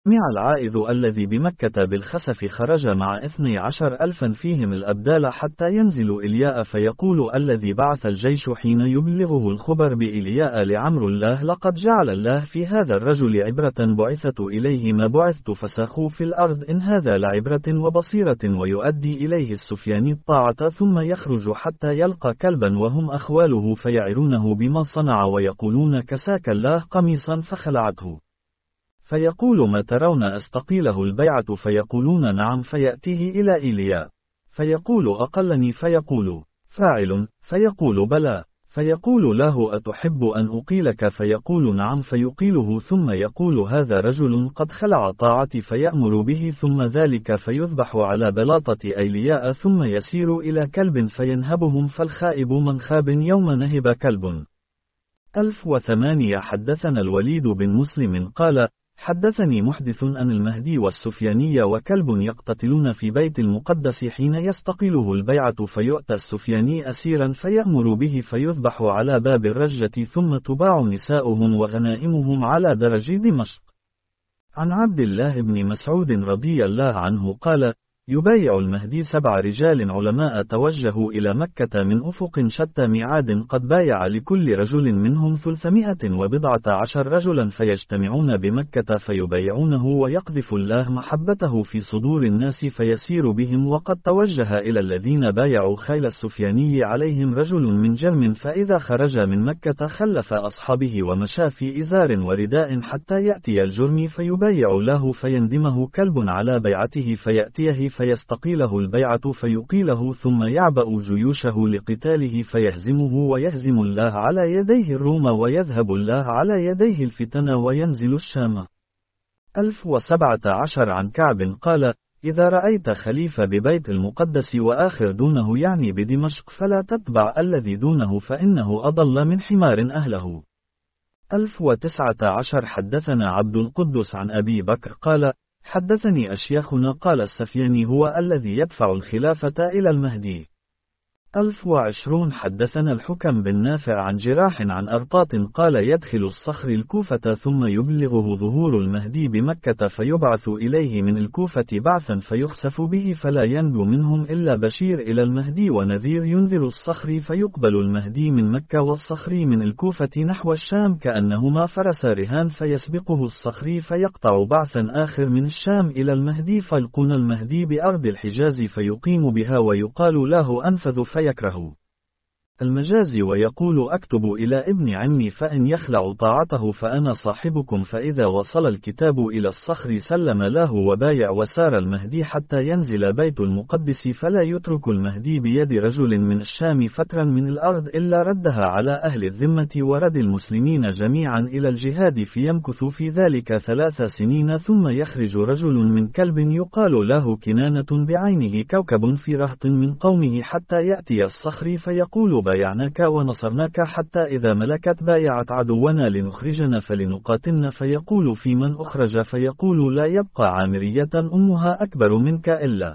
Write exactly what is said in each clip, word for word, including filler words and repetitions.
أسمع العائذ الذي بمكة بالخسف خرج مع اثني عشر ألفا فيهم الأبدال حتى ينزلوا إلياء فيقول الذي بعث الجيش حين يبلغه الخبر بإلياء لعمر الله لقد جعل الله في هذا الرجل عبرة بعثت إليه ما بعثت فساخوا في الأرض إن هذا لعبرة وبصيرة ويؤدي إليه السفياني الطاعة ثم يخرج حتى يلقى كلبا وهم أخواله فيعرونه بما صنع ويقولون كساك الله قميصا فخلعته. فيقول ما ترون أستقيله البيعة فيقولون نعم فيأتيه إلى إيلياء فيقول أقلني فيقول فاعل فيقول بلى فيقول له أتحب أن أقيلك فيقول نعم فيقيله ثم يقول هذا رجل قد خلع طاعتي فيأمر به ثم ذلك فيذبح على بلاطة إيلياء ثم يسير إلى كلب فينهبهم فالخائب من خاب يوم نهب كلب. ألف وثمانية حدثنا الوليد بن مسلم قال حدثني محدث عن المهدي والسفياني وكلب يقتتلون في بيت المقدس حين يستقيله البيعة فيؤتى السفياني أسيرا فيأمر به فيذبح على باب الرجة ثم تباع نساؤهم وغنائمهم على درج دمشق. عن عبد الله بن مسعود رضي الله عنه قال يبايع المهدي سبع رجال علماء توجهوا إلى مكة من أفق شتى ميعاد قد بايع لكل رجل منهم ثلثمائة وبضعة عشر رجلا فيجتمعون بمكة فيبايعونه ويقذف الله محبته في صدور الناس فيسير بهم وقد توجه إلى الذين بايعوا خيل السفياني عليهم رجل من جرم فإذا خرج من مكة خلف أصحابه ومشى في إزار ورداء حتى يأتي الجرم فيبايع له فيندمه كلب على بيعته فيأتيه فيستقيله البيعة فيقيله ثم يعبأ جيوشه لقتاله فيهزمه ويهزم الله على يديه الروم ويذهب الله على يديه الفتن وينزل الشام. ألف وسبعة عشر عن كعب قال إذا رأيت خليفة ببيت المقدس وآخر دونه يعني بدمشق فلا تتبع الذي دونه فإنه أضل من حمار أهله. ألف وتسعة عشر حدثنا عبد القدس عن أبي بكر قال حدثني أشياخنا قال السفياني هو الذي يدفع الخلافة إلى المهدي. ألف وعشرون حدثنا الحكم بن نافع عن جراح عن أرطاط قال يدخل الصخر الكوفة ثم يبلغه ظهور المهدي بمكة فيبعث إليه من الكوفة بعثا فيخسف به فلا ينجو منهم إلا بشير إلى المهدي ونذير ينذر الصخر فيقبل المهدي من مكة والصخر من الكوفة نحو الشام كأنهما فرس رهان فيسبقه الصخر فيقطع بعثا آخر من الشام إلى المهدي فيلقون المهدي بأرض الحجاز فيقيم بها ويقال له أنفذ فيكره المجاز ويقول أكتب إلى ابن عمي فإن يخلع طاعته فأنا صاحبكم فإذا وصل الكتاب إلى الصخر سلم له وبايع وسار المهدي حتى ينزل بيت المقدس فلا يترك المهدي بيد رجل من الشام فترا من الأرض إلا ردها على أهل الذمة ورد المسلمين جميعا إلى الجهاد فيمكث في ذلك ثلاث سنين ثم يخرج رجل من كلب يقال له كنانة بعينه كوكب في رهط من قومه حتى يأتي الصخر فيقول بايعناك ونصرناك حتى إذا ملكت بايعت عدونا لنخرجنا فلنقاتلنا فيقول في من أخرج فيقول لا يبقى عامرية أمها أكبر منك إلا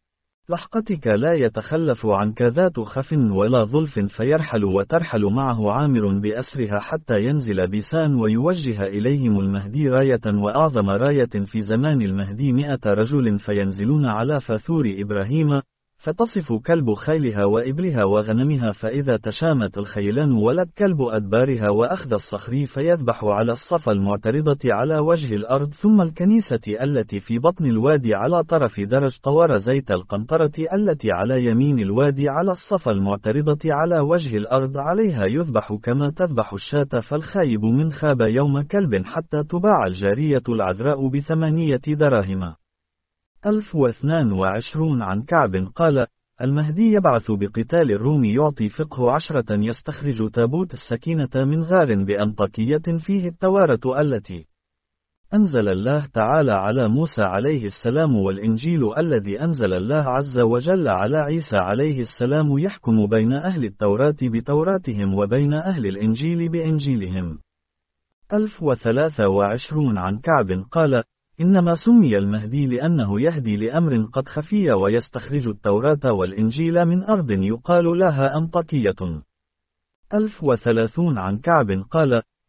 لحقتك لا يتخلف عنك ذات خف ولا ظلف فيرحل وترحل معه عامر بأسرها حتى ينزل بيسان ويوجه إليهم المهدي راية وأعظم راية في زمان المهدي مئة رجل فينزلون على فثور إبراهيم فتصف كلب خيلها وإبلها وغنمها فإذا تشامت الخيلان ولد كلب أدبارها وأخذ الصخر فيذبح على الصفا المعترضة على وجه الأرض ثم الكنيسة التي في بطن الوادي على طرف درج طور زيت القنطرة التي على يمين الوادي على الصفا المعترضة على وجه الأرض عليها يذبح كما تذبح الشاة فالخايب من خاب يوم كلب حتى تباع الجارية العذراء بثمانية دراهم. ألف واثنان وعشرون عن كعب قال المهدي يبعث بقتال الروم يعطي فقه عشرة يستخرج تابوت السكينة من غار بأنطاكية فيه التوراة التي أنزل الله تعالى على موسى عليه السلام والإنجيل الذي أنزل الله عز وجل على عيسى عليه السلام يحكم بين أهل التوراة بتوراتهم وبين أهل الإنجيل بإنجيلهم. ألف وثلاثة وعشرون عن كعب قال إنما سمي المهدي لأنه يهدي لأمر قد خفي ويستخرج التوراة والإنجيل من أرض يقال لها أنطاكية. ألف وثلاثون عن كعب قال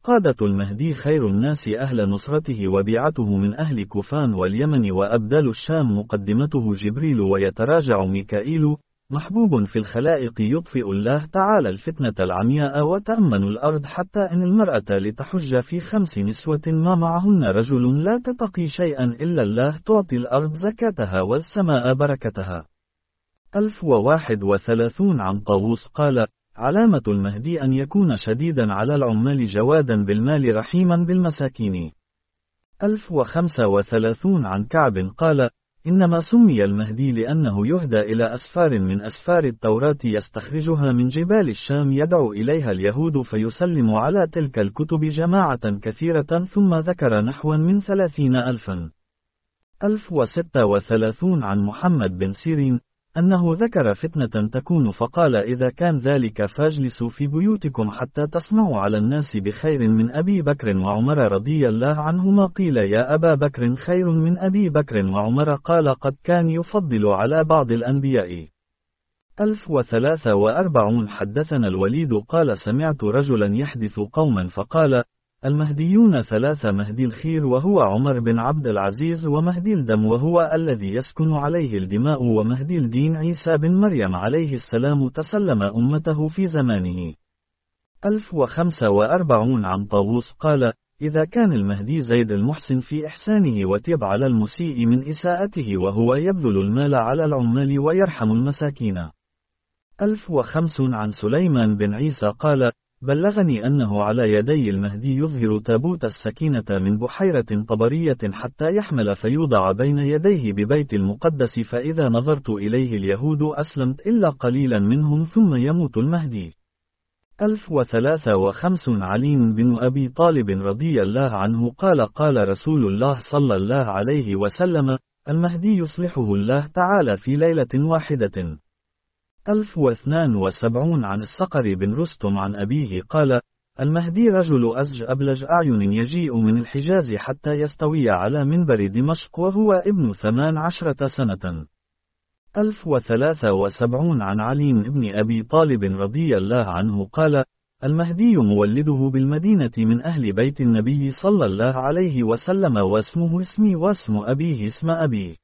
قادة المهدي خير الناس أهل نصرته وبيعته من أهل كوفان واليمن وأبدال الشام مقدمته جبريل ويتراجع ميكائيل، محبوب في الخلائق يطفئ الله تعالى الفتنة العمياء وتأمن الأرض حتى إن المرأة لتحج في خمس نسوة ما معهن رجل لا تتقي شيئا إلا الله تعطي الأرض زكاتها والسماء بركتها. ألف وواحد وثلاثون عن طاووس قال: علامة المهدي أن يكون شديدا على العمال جوادا بالمال رحيما بالمساكين. ألف وخمسة وثلاثون عن كعب قال: إنما سمي المهدي لأنه يهدى إلى أسفار من أسفار التوراة يستخرجها من جبال الشام يدعو إليها اليهود فيسلم على تلك الكتب جماعة كثيرة، ثم ذكر نحوا من ثلاثين ألفا. ألف وستة وثلاثون عن محمد بن سيرين أنه ذكر فتنة تكون فقال: إذا كان ذلك فاجلسوا في بيوتكم حتى تسمعوا على الناس بخير من أبي بكر وعمر رضي الله عنهما. قيل: يا أبا بكر خير من أبي بكر وعمر؟ قال: قد كان يفضل على بعض الأنبياء. ألف وثلاثة وأربعون حدثنا الوليد قال: سمعت رجلا يحدث قوما فقال: المهديون ثلاثة: مهدي الخير وهو عمر بن عبد العزيز، ومهدي الدم وهو الذي يسكن عليه الدماء، ومهدي الدين عيسى بن مريم عليه السلام تسلم أمته في زمانه. ألف وخمسة وأربعون عن طاووس قال: إذا كان المهدي زيد المحسن في إحسانه وتب على المسيء من إساءته، وهو يبذل المال على العمال ويرحم المساكين. ألف وخمسون عن سليمان بن عيسى قال: بلغني أنه على يدي المهدي يظهر تابوت السكينة من بحيرة طبرية حتى يحمل فيوضع بين يديه ببيت المقدس، فإذا نظرت إليه اليهود أسلمت إلا قليلا منهم ثم يموت المهدي. ألف وثلاثة وخمسون علي بن أبي طالب رضي الله عنه قال: قال رسول الله صلى الله عليه وسلم: المهدي يصلحه الله تعالى في ليلة واحدة. ألف واثنان وسبعون عن الصقر بن رستم عن أبيه قال: المهدي رجل أزج أبلج أعين يجيء من الحجاز حتى يستوي على منبر دمشق وهو ابن ثمان عشرة سنة. ألف وثلاثة وسبعون عن علي بن أبي طالب رضي الله عنه قال: المهدي مولده بالمدينة من أهل بيت النبي صلى الله عليه وسلم، واسمه اسمي واسم أبيه اسم أبي،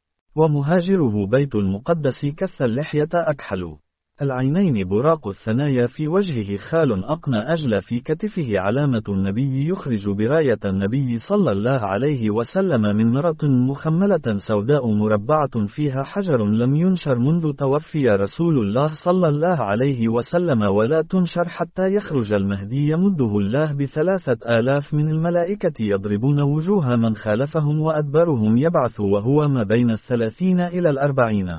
ومهاجره بيت المقدس كث اللحية أكحل العينين براق الثنايا في وجهه خال أقنى أجل في كتفه علامة النبي يخرج براية النبي صلى الله عليه وسلم من مرة مخملة سوداء مربعة فيها حجر لم ينشر منذ توفي رسول الله صلى الله عليه وسلم، ولا تنشر حتى يخرج المهدي يمده الله بثلاثة آلاف من الملائكة يضربون وجوه من خالفهم وأدبرهم يبعث وهو ما بين الثلاثين إلى الأربعين.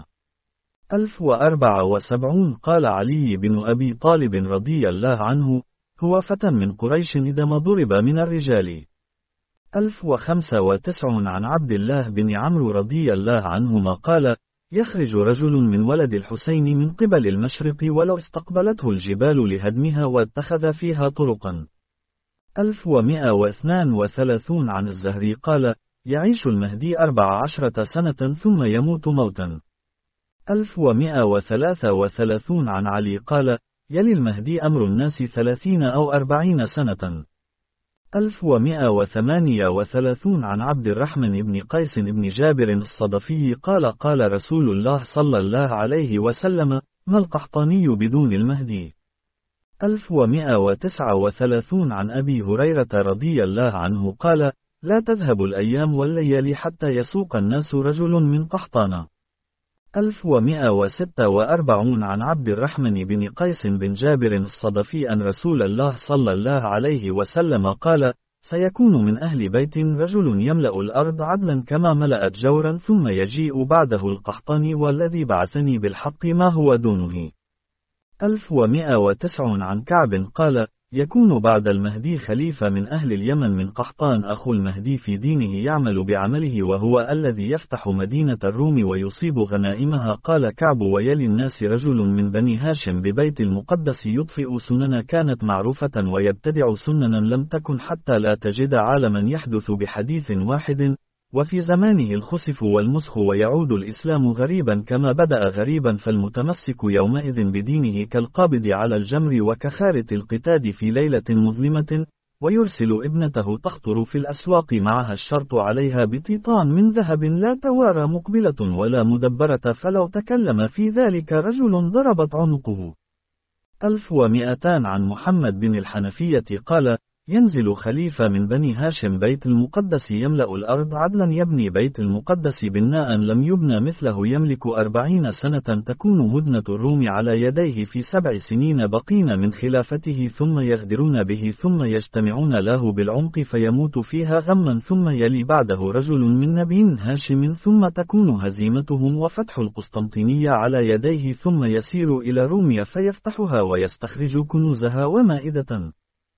ألف وأربعة وسبعون قال علي بن أبي طالب رضي الله عنه: هو فتى من قريش إذا ما ضرب من الرجال. ألف وخمسة وتسعون عن عبد الله بن عمرو رضي الله عنهما قال: يخرج رجل من ولد الحسين من قبل المشرق ولو استقبلته الجبال لهدمها واتخذ فيها طرقا. ألف ومئة واثنان وثلاثون عن الزهري قال: يعيش المهدي أربع عشرة سنة ثم يموت موتا. ألف ومئة وثلاثة وثلاثون عن علي قال: يلي المهدي أمر الناس ثلاثين أو أربعين سنة. ألف ومئة وثمانية وثلاثون عن عبد الرحمن بن قيس بن جابر الصدفي قال: قال رسول الله صلى الله عليه وسلم: ما القحطاني بدون المهدي. ألف ومئة وتسعة وثلاثون عن أبي هريرة رضي الله عنه قال: لا تذهب الأيام والليالي حتى يسوق الناس رجل من قحطان. ألف ومئة وستة وأربعون عن عبد الرحمن بن قيس بن جابر الصدفي أن رسول الله صلى الله عليه وسلم قال: سيكون من أهل بيت رجل يملأ الأرض عدلا كما ملأت جورا، ثم يجيء بعده القحطاني والذي بعثني بالحق ما هو دونه. ألف ومئة وتسعون عن كعب قال: يكون بعد المهدي خليفة من أهل اليمن من قحطان أخو المهدي في دينه يعمل بعمله، وهو الذي يفتح مدينة الروم ويصيب غنائمها. قال كعب: ويلي الناس رجل من بني هاشم ببيت المقدس يطفئ سننا كانت معروفة ويبتدع سننا لم تكن حتى لا تجد عالما يحدث بحديث واحد، وفي زمانه الخسف والمسخ ويعود الإسلام غريبا كما بدأ غريبا، فالمتمسك يومئذ بدينه كالقابض على الجمر وكخارط القتاد في ليلة مظلمة. ويرسل ابنته تخطر في الأسواق معها الشرط عليها بطيطان من ذهب لا توارى مقبلة ولا مدبرة، فلو تكلم في ذلك رجل ضربت عنقه. ألف ومئتان عن محمد بن الحنفية قال: ينزل خليفة من بني هاشم بيت المقدس يملأ الأرض عدلا، يبني بيت المقدس بناء لم يبنى مثله، يملك أربعين سنة، تكون هدنة الروم على يديه في سبع سنين بقين من خلافته، ثم يغدرون به ثم يجتمعون له بالعمق فيموت فيها غما، ثم يلي بعده رجل من نبي هاشم، ثم تكون هزيمتهم وفتح القسطنطينية على يديه، ثم يسير إلى روميا فيفتحها ويستخرج كنوزها ومائدة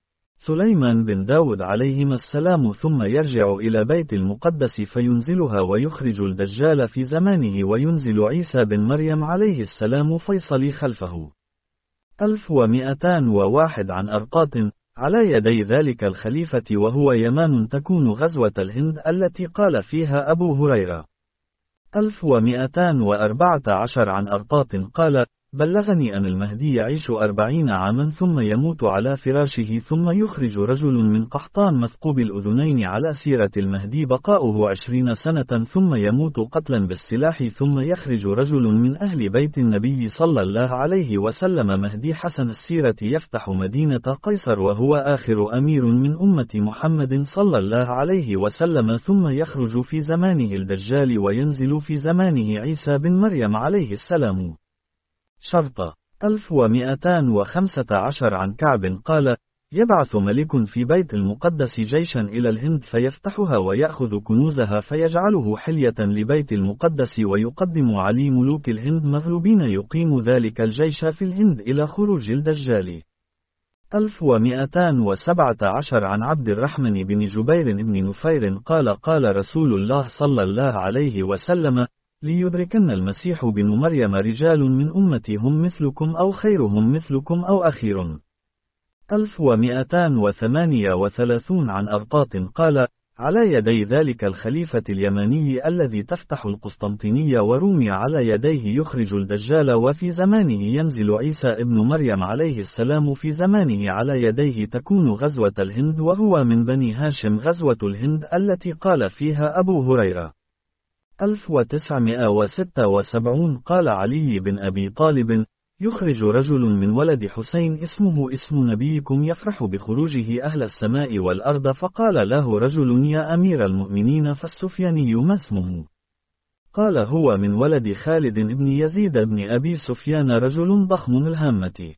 سليمان بن داود عليهما السلام، ثم يرجع إلى بيت المقدس فينزلها ويخرج الدجال في زمانه، وينزل عيسى بن مريم عليه السلام فيصلي خلفه. ألف ومئتان وواحد عن أرقاط على يدي ذلك الخليفة وهو يمان، تكون غزوة الهند التي قال فيها أبو هريرة. ألف ومئتان وأربعة عشر عن أرقاط قال: بلغني أن المهدي يعيش أربعين عاما ثم يموت على فراشه، ثم يخرج رجل من قحطان مثقوب الأذنين على سيرة المهدي بقاؤه عشرين سنة، ثم يموت قتلا بالسلاح، ثم يخرج رجل من أهل بيت النبي صلى الله عليه وسلم مهدي حسن السيرة يفتح مدينة قيصر وهو آخر أمير من أمة محمد صلى الله عليه وسلم، ثم يخرج في زمانه الدجال وينزل في زمانه عيسى بن مريم عليه السلام. شرطة. ألف ومئتان وخمسة عشر عن كعب قال: يبعث ملك في بيت المقدس جيشا إلى الهند فيفتحها ويأخذ كنوزها فيجعله حلية لبيت المقدس، ويقدم علي ملوك الهند مغلوبين يقيم ذلك الجيش في الهند إلى خروج الدجال. ألف ومئتان وسبعة عشر عن عبد الرحمن بن جبير بن نفير قال: قال رسول الله صلى الله عليه وسلم: ليدركن المسيح بن مريم رجال من أمتي هم مثلكم أو خيرهم مثلكم أو أخير. ألف ومئتان وثمانية وثلاثون عن أرقاط قال: على يدي ذلك الخليفة اليماني الذي تفتح القسطنطينية وروميا على يديه يخرج الدجال، وفي زمانه ينزل عيسى ابن مريم عليه السلام، في زمانه على يديه تكون غزوة الهند وهو من بني هاشم، غزوة الهند التي قال فيها أبو هريرة. ألف وتسعمائة وستة وسبعين قال علي بن أبي طالب: يخرج رجل من ولد حسين اسمه اسم نبيكم يفرح بخروجه أهل السماء والأرض، فقال له رجل: يا أمير المؤمنين فالسفياني ما اسمه؟ قال: هو من ولد خالد بن يزيد بن أبي سفيان، رجل ضخم الهامة،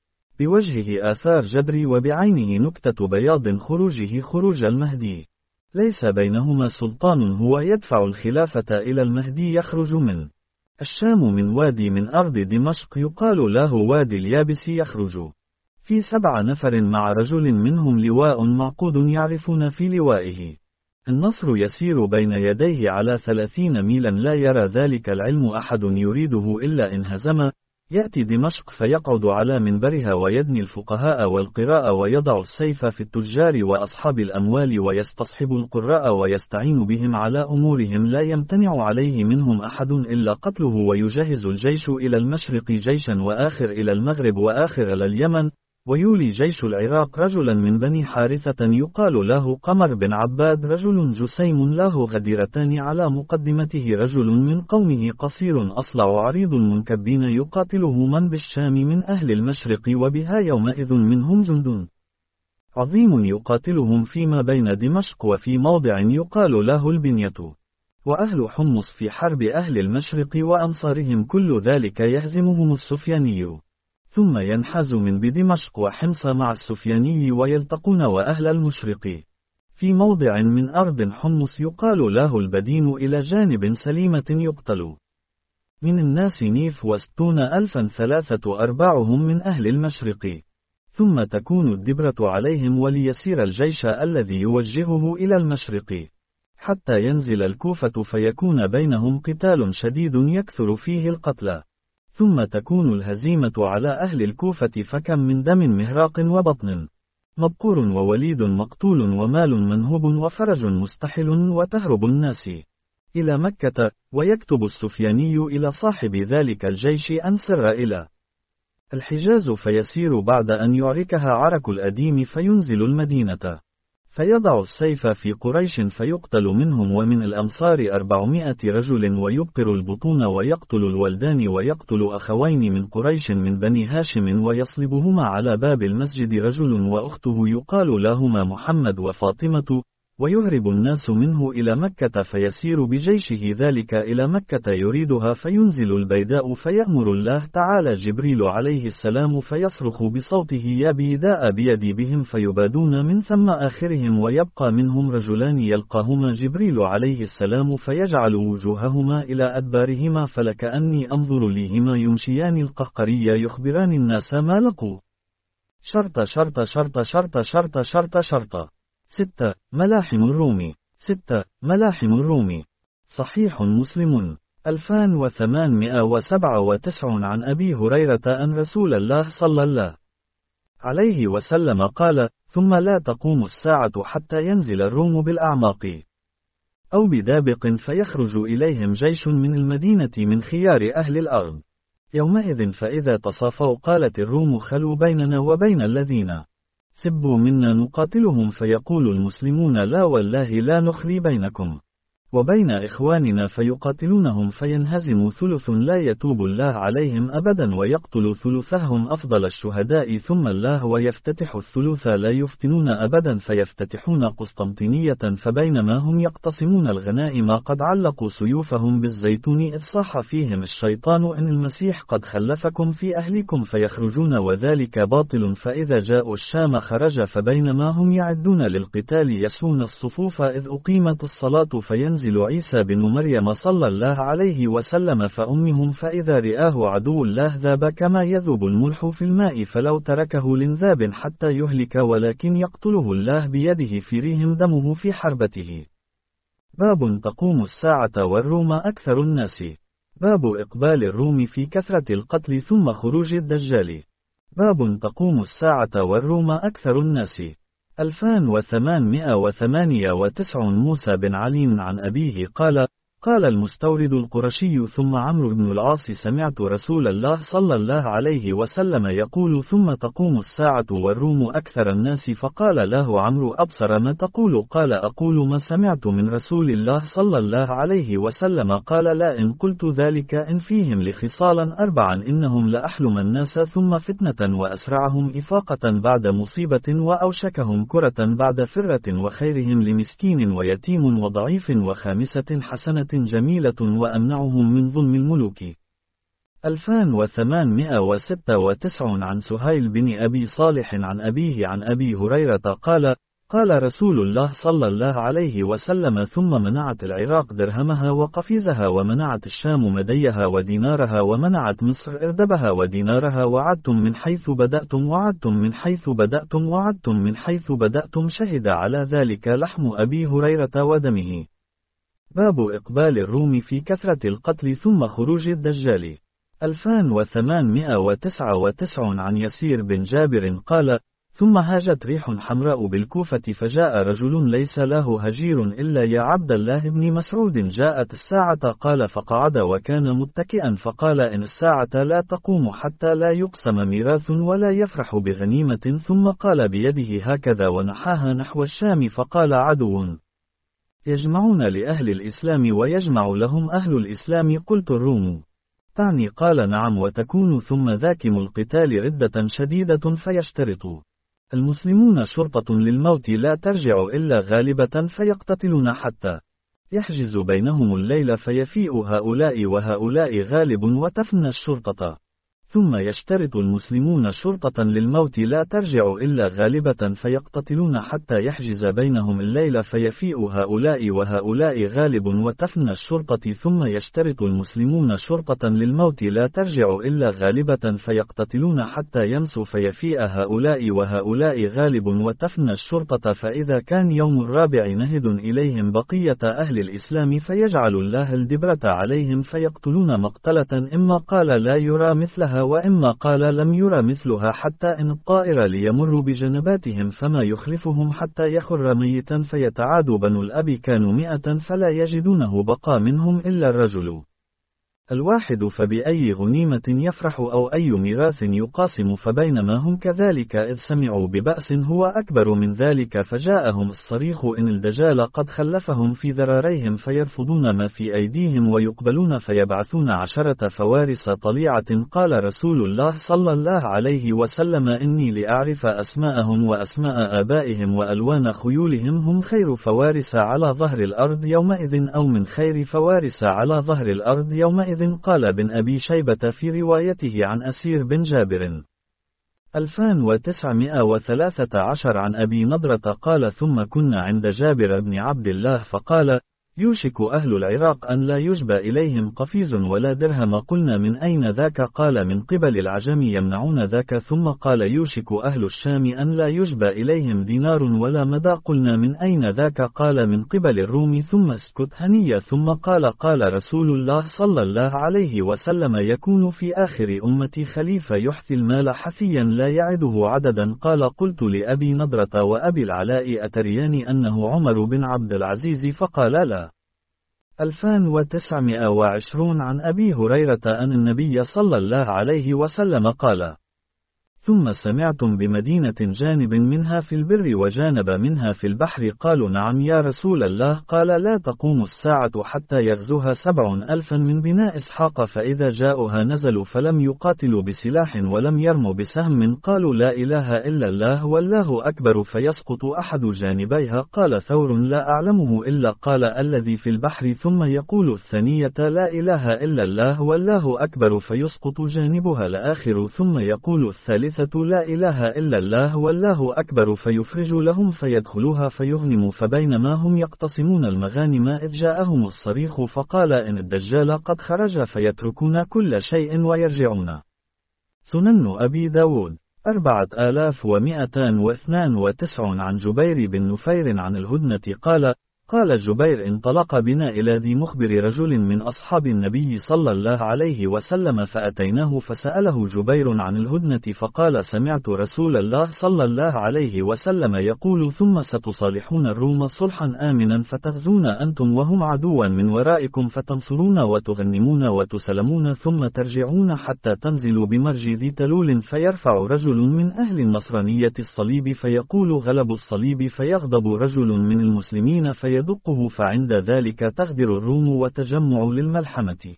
بوجهه آثار جدري وبعينه نكتة بياض، خروجه خروج المهدي، ليس بينهما سلطان، هو يدفع الخلافة إلى المهدي يخرج من الشام من وادي من أرض دمشق يقال له وادي اليابس، يخرج في سبع نفر مع رجل منهم لواء معقود يعرفون في لوائه النصر، يسير بين يديه على ثلاثين ميلا، لا يرى ذلك العلم أحد يريده إلا إن هزم، يأتي دمشق فيقعد على منبرها ويدني الفقهاء والقراء، ويضع السيف في التجار وأصحاب الأموال، ويستصحب القراء ويستعين بهم على أمورهم، لا يمتنع عليه منهم أحد إلا قتله، ويجهز الجيش إلى المشرق جيشا وآخر إلى المغرب وآخر إلى اليمن، ويولي جيش العراق رجلا من بني حارثة يقال له قمر بن عباد، رجل جسيم له غديرتان، على مقدمته رجل من قومه قصير أصلع عريض منكبين يقاتله من بالشام من أهل المشرق، وبها يومئذ منهم جند عظيم يقاتلهم فيما بين دمشق وفي موضع يقال له البنية، وأهل حمص في حرب أهل المشرق وأنصارهم، كل ذلك يهزمهم السفياني، ثم ينحاز من بدمشق وحمص مع السفياني ويلتقون وأهل المشرق في موضع من أرض حمص يقال له البدين إلى جانب سليمة، يقتل من الناس نيف وستون ألفا ثلاثة أرباعهم من أهل المشرق، ثم تكون الدبرة عليهم وليسير الجيش الذي يوجهه إلى المشرق حتى ينزل الكوفة، فيكون بينهم قتال شديد يكثر فيه القتلى، ثم تكون الهزيمة على أهل الكوفة، فكم من دم مهراق وبطن مبقور ووليد مقتول ومال منهوب وفرج مستحل، وتهرب الناس إلى مكة، ويكتب السفياني إلى صاحب ذلك الجيش أن سر إلى الحجاز فيسير بعد أن يعركها عرك الأديم فينزل المدينة فيضع السيف في قريش فيقتل منهم ومن الأمصار أربعمائة رجل ويبقر البطون ويقتل الولدان ويقتل أخوين من قريش من بني هاشم ويصلبهما على باب المسجد رجل وأخته يقال لهما محمد وفاطمة ويهرب الناس منه إلى مكة فيسير بجيشه ذلك إلى مكة يريدها فينزل البيداء فيأمر الله تعالى جبريل عليه السلام فيصرخ بصوته يا بيداء بيدي بهم فيبادون من ثم آخرهم ويبقى منهم رجلان يلقاهما جبريل عليه السلام فيجعل وجوههما إلى أدبارهما فلكأني أنظر ليهما يمشيان القهقرية يخبران الناس ما لقوا. شرط شرط شرط شرط شرط شرط شرط ستة. ملاحم الرومي. ستة. ملاحم الرومي. صحيح مسلم ألفان وثمانمائة وسبعة وتسعين عن أبي هريرة أن رسول الله صلى الله عليه وسلم قال: ثم لا تقوم الساعة حتى ينزل الروم بالأعماق أو بدابق فيخرج إليهم جيش من المدينة من خيار أهل الأرض يومئذ فإذا تصافوا قالت الروم خلوا بيننا وبين الذين سبوا منا نقاتلهم فيقول المسلمون لا والله لا نخلي بينكم وبين إخواننا فيقاتلونهم فينهزم ثلث لا يتوب الله عليهم أبدا ويقتل ثلثهم أفضل الشهداء ثم الله ويفتتح الثلث لا يفتنون أبدا فيفتتحون قسطنطينية فبينما هم يقتسمون الغنائم قد علقوا سيوفهم بالزيتون إذ صاح فيهم الشيطان إن المسيح قد خلفكم في أهلكم فيخرجون وذلك باطل فإذا جاءوا الشام خرج فبينما هم يعدون للقتال يسون الصفوف إذ أقيمت الصلاة فينزل ينزل عيسى بن مريم صلى الله عليه وسلم فأمهم فإذا رآه عدو الله ذاب كما يذوب الملح في الماء فلو تركه لانذاب حتى يهلك ولكن يقتله الله بيده فيريهم دمه في حربته. باب تقوم الساعة والروم أكثر الناس. باب إقبال الروم في كثرة القتل ثم خروج الدجال. باب تقوم الساعة والروم أكثر الناس. ألفان وثمانمائة وثمانية وتسعين موسى بن علي عن أبيه قال: قال المستورد القرشي ثم عمرو بن العاص سمعت رسول الله صلى الله عليه وسلم يقول ثم تقوم الساعة والروم أكثر الناس فقال له عمرو أبصر ما تقول قال أقول ما سمعت من رسول الله صلى الله عليه وسلم قال لا إن قلت ذلك إن فيهم لخصالا أربعا إنهم لأحلم الناس ثم فتنة وأسرعهم إفاقة بعد مصيبة وأوشكهم كرة بعد فرة وخيرهم لمسكين ويتيم وضعيف وخامسة حسنة جميلة وأمنعهم من ظلم الملوك. ألفان وثمانمائة وستة وتسعين عن سهيل بن أبي صالح عن أبيه عن أبي هريرة قال: قال رسول الله صلى الله عليه وسلم ثم منعت العراق درهمها وقفيزها ومنعت الشام مديها ودينارها ومنعت مصر إردبها ودينارها وعدتم من حيث بدأتم وعدتم من حيث بدأتم وعدتم من حيث بدأتم شهد على ذلك لحم أبي هريرة ودمه. باب إقبال الروم في كثرة القتل ثم خروج الدجال. ألفان وثمانمائة وتسعة وتسعين عن يسير بن جابر قال: ثم هاجت ريح حمراء بالكوفة فجاء رجل ليس له هجير إلا يا عبد الله بن مسعود جاءت الساعة قال فقعد وكان متكئا فقال إن الساعة لا تقوم حتى لا يقسم ميراث ولا يفرح بغنيمة ثم قال بيده هكذا ونحاها نحو الشام فقال عدو يجمعون لأهل الإسلام ويجمع لهم أهل الإسلام قلت الروم تعني قال نعم وتكون ثم ذاكم القتال ردة شديدة فيشترط المسلمون شرطة للموت لا ترجع إلا غالبة فيقتتلون حتى يحجز بينهم الليل فيفيء هؤلاء وهؤلاء غالب وتفنى الشرطة ثم يشترط المسلمون شرطة للموت لا ترجع إلا غالبة فيقتتلون حتى يحجز بينهم الليل فيفيء هؤلاء وهؤلاء غالب وتفنى الشرطة ثم يشترط المسلمون شرطة للموت لا ترجع إلا غالبة فيقتتلون حتى يمسوا فيفيء هؤلاء وهؤلاء غالب وتفنى الشرطة فإذا كان يوم الرابع نهد إليهم بقية أهل الإسلام فيجعل الله الدبرة عليهم فيقتلون مقتلة إما قال لا يرى مثلها وإما قال لم يرى مثلها حتى إن الطائر ليمر بجنباتهم فما يخلفهم حتى يخر ميتا فيتعاد بنو الأب كانوا مئة فلا يجدونه بقى منهم إلا الرجل. الواحد فبأي غنيمة يفرح أو أي ميراث يقاسم، فبينما هم كذلك إذ سمعوا ببأس هو أكبر من ذلك فجاءهم الصريخ إن الدجال قد خلفهم في ذراريهم فيرفضون ما في أيديهم ويقبلون فيبعثون عشرة فوارس طليعة. قال رسول الله صلى الله عليه وسلم إني لأعرف أسماءهم وأسماء آبائهم وألوان خيولهم، هم خير فوارس على ظهر الأرض يومئذ أو من خير فوارس على ظهر الأرض يومئذ. قال بن أبي شيبة في روايته عن أسير بن جابر ألفان وتسعمائة وثلاثة عشر عن أبي نضرة قال ثم كنا عند جابر بن عبد الله فقال يوشك أهل العراق أن لا يجبى إليهم قفيز ولا درهم. قلنا من أين ذاك؟ قال من قبل العجم يمنعون ذاك. ثم قال يوشك أهل الشام أن لا يجبى إليهم دينار ولا مدى. قلنا من أين ذاك؟ قال من قبل الروم. ثم اسكت هنية. ثم قال قال رسول الله صلى الله عليه وسلم يكون في آخر أمتي خليفة يحثي المال حثيا لا يعده عددا. قال قلت لأبي نضرة وأبي العلاء أترياني أنه عمر بن عبد العزيز؟ فقال لا. ألفان وتسعمائة وعشرون عن أبي هريرة أن النبي صلى الله عليه وسلم قال ثم سمعتم بمدينة جانب منها في البر وجانب منها في البحر؟ قالوا نعم يا رسول الله. قال لا تقوم الساعة حتى يغزوها سبع ألفا من بناء إسحاق، فإذا جاءوها نزلوا فلم يقاتلوا بسلاح ولم يرموا بسهم. قالوا لا إله إلا الله والله أكبر فيسقط أحد جانبيها. قال ثور لا أعلمه إلا قال الذي في البحر، ثم يقول الثانية لا إله إلا الله والله أكبر فيسقط جانبها الآخر، ثم يقول الثالث لا إله إلا الله والله أكبر فيفرج لهم فيدخلوها فيغنم. فبينما هم يقتسمون المغانم إذ جاءهم الصريخ فقال إن الدجال قد خرج، فيتركون كل شيء ويرجعون. سنن أبي داود أربعة آلاف ومئتان واثنان وتسعون عن جبير بن نفير عن الهدنة قال قال جبير انطلق بنا إلى ذي مخبر رجل من أصحاب النبي صلى الله عليه وسلم فأتيناه فسأله جبير عن الهدنة فقال سمعت رسول الله صلى الله عليه وسلم يقول ثم ستصالحون الروم صلحا آمنا فتغزون أنتم وهم عدوا من ورائكم فتنصرون وتغنمون وتسلمون ثم ترجعون حتى تنزلوا بمرج ذي تلول فيرفع رجل من أهل النصرانية الصليب فيقول غلب الصليب فيغضب رجل من المسلمين في يدقه فعند ذلك تغدر الروم وتجمع للملحمة.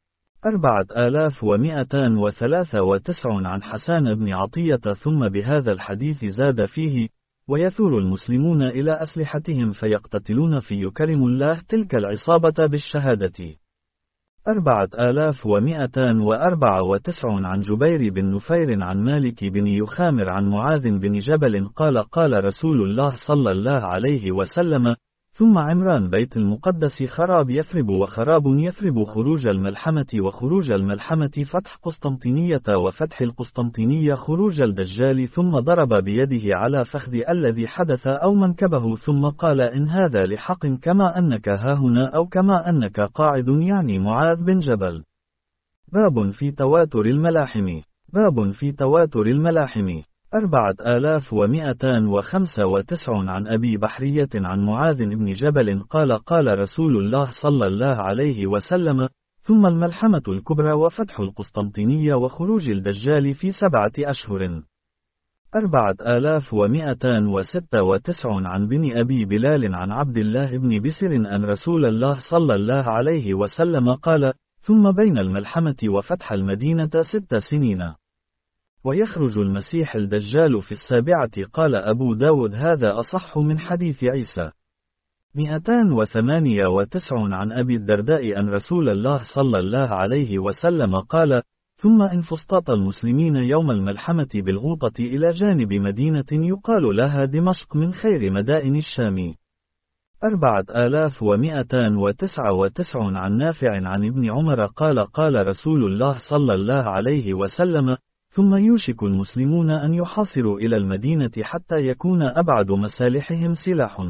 أربعة آلاف ومئتان وثلاثة وتسعون عن حسان بن عطية ثم بهذا الحديث زاد فيه ويثور المسلمون إلى أسلحتهم فيقتتلون فيكرم الله تلك العصابة بالشهادة. أربعة آلاف ومئتان وأربعة وتسعون عن جبير بن نفير عن مالك بن يخامر عن معاذ بن جبل قال قال رسول الله صلى الله عليه وسلم ثم عمران بيت المقدس خراب يثرب وخراب يثرب خروج الملحمة وخروج الملحمة فتح قسطنطينية وفتح القسطنطينية خروج الدجال ثم ضرب بيده على فخذ الذي حدث أو منكبه ثم قال إن هذا لحق كما أنك هاهنا أو كما أنك قاعد، يعني معاذ بن جبل. باب في تواتر الملاحم. باب في تواتر الملاحم. أربعة آلاف ومئتان وخمسة وتسعون عن أبي بحرية عن معاذ بن جبل قال قال رسول الله صلى الله عليه وسلم ثم الملحمة الكبرى وفتح القسطنطينية وخروج الدجال في سبعة أشهر. أربعة آلاف ومئتان وستة وتسعون عن بن أبي بلال عن عبد الله بن بسر أن رسول الله صلى الله عليه وسلم قال ثم بين الملحمة وفتح المدينة ست سنين ويخرج المسيح الدجال في السابعة. قال أبو داود هذا أصح من حديث عيسى. مئتان وثمانية وتسعون عن أبي الدرداء أن رسول الله صلى الله عليه وسلم قال ثم إن فسطاط المسلمين يوم الملحمة بالغوطة إلى جانب مدينة يقال لها دمشق من خير مدائن الشام. أربعة آلاف ومئتان وتسعة وتسعون عن نافع عن ابن عمر قال قال رسول الله صلى الله عليه وسلم ثم يوشك المسلمون أن يحاصروا إلى المدينة حتى يكون أبعد مسالحهم سلاح.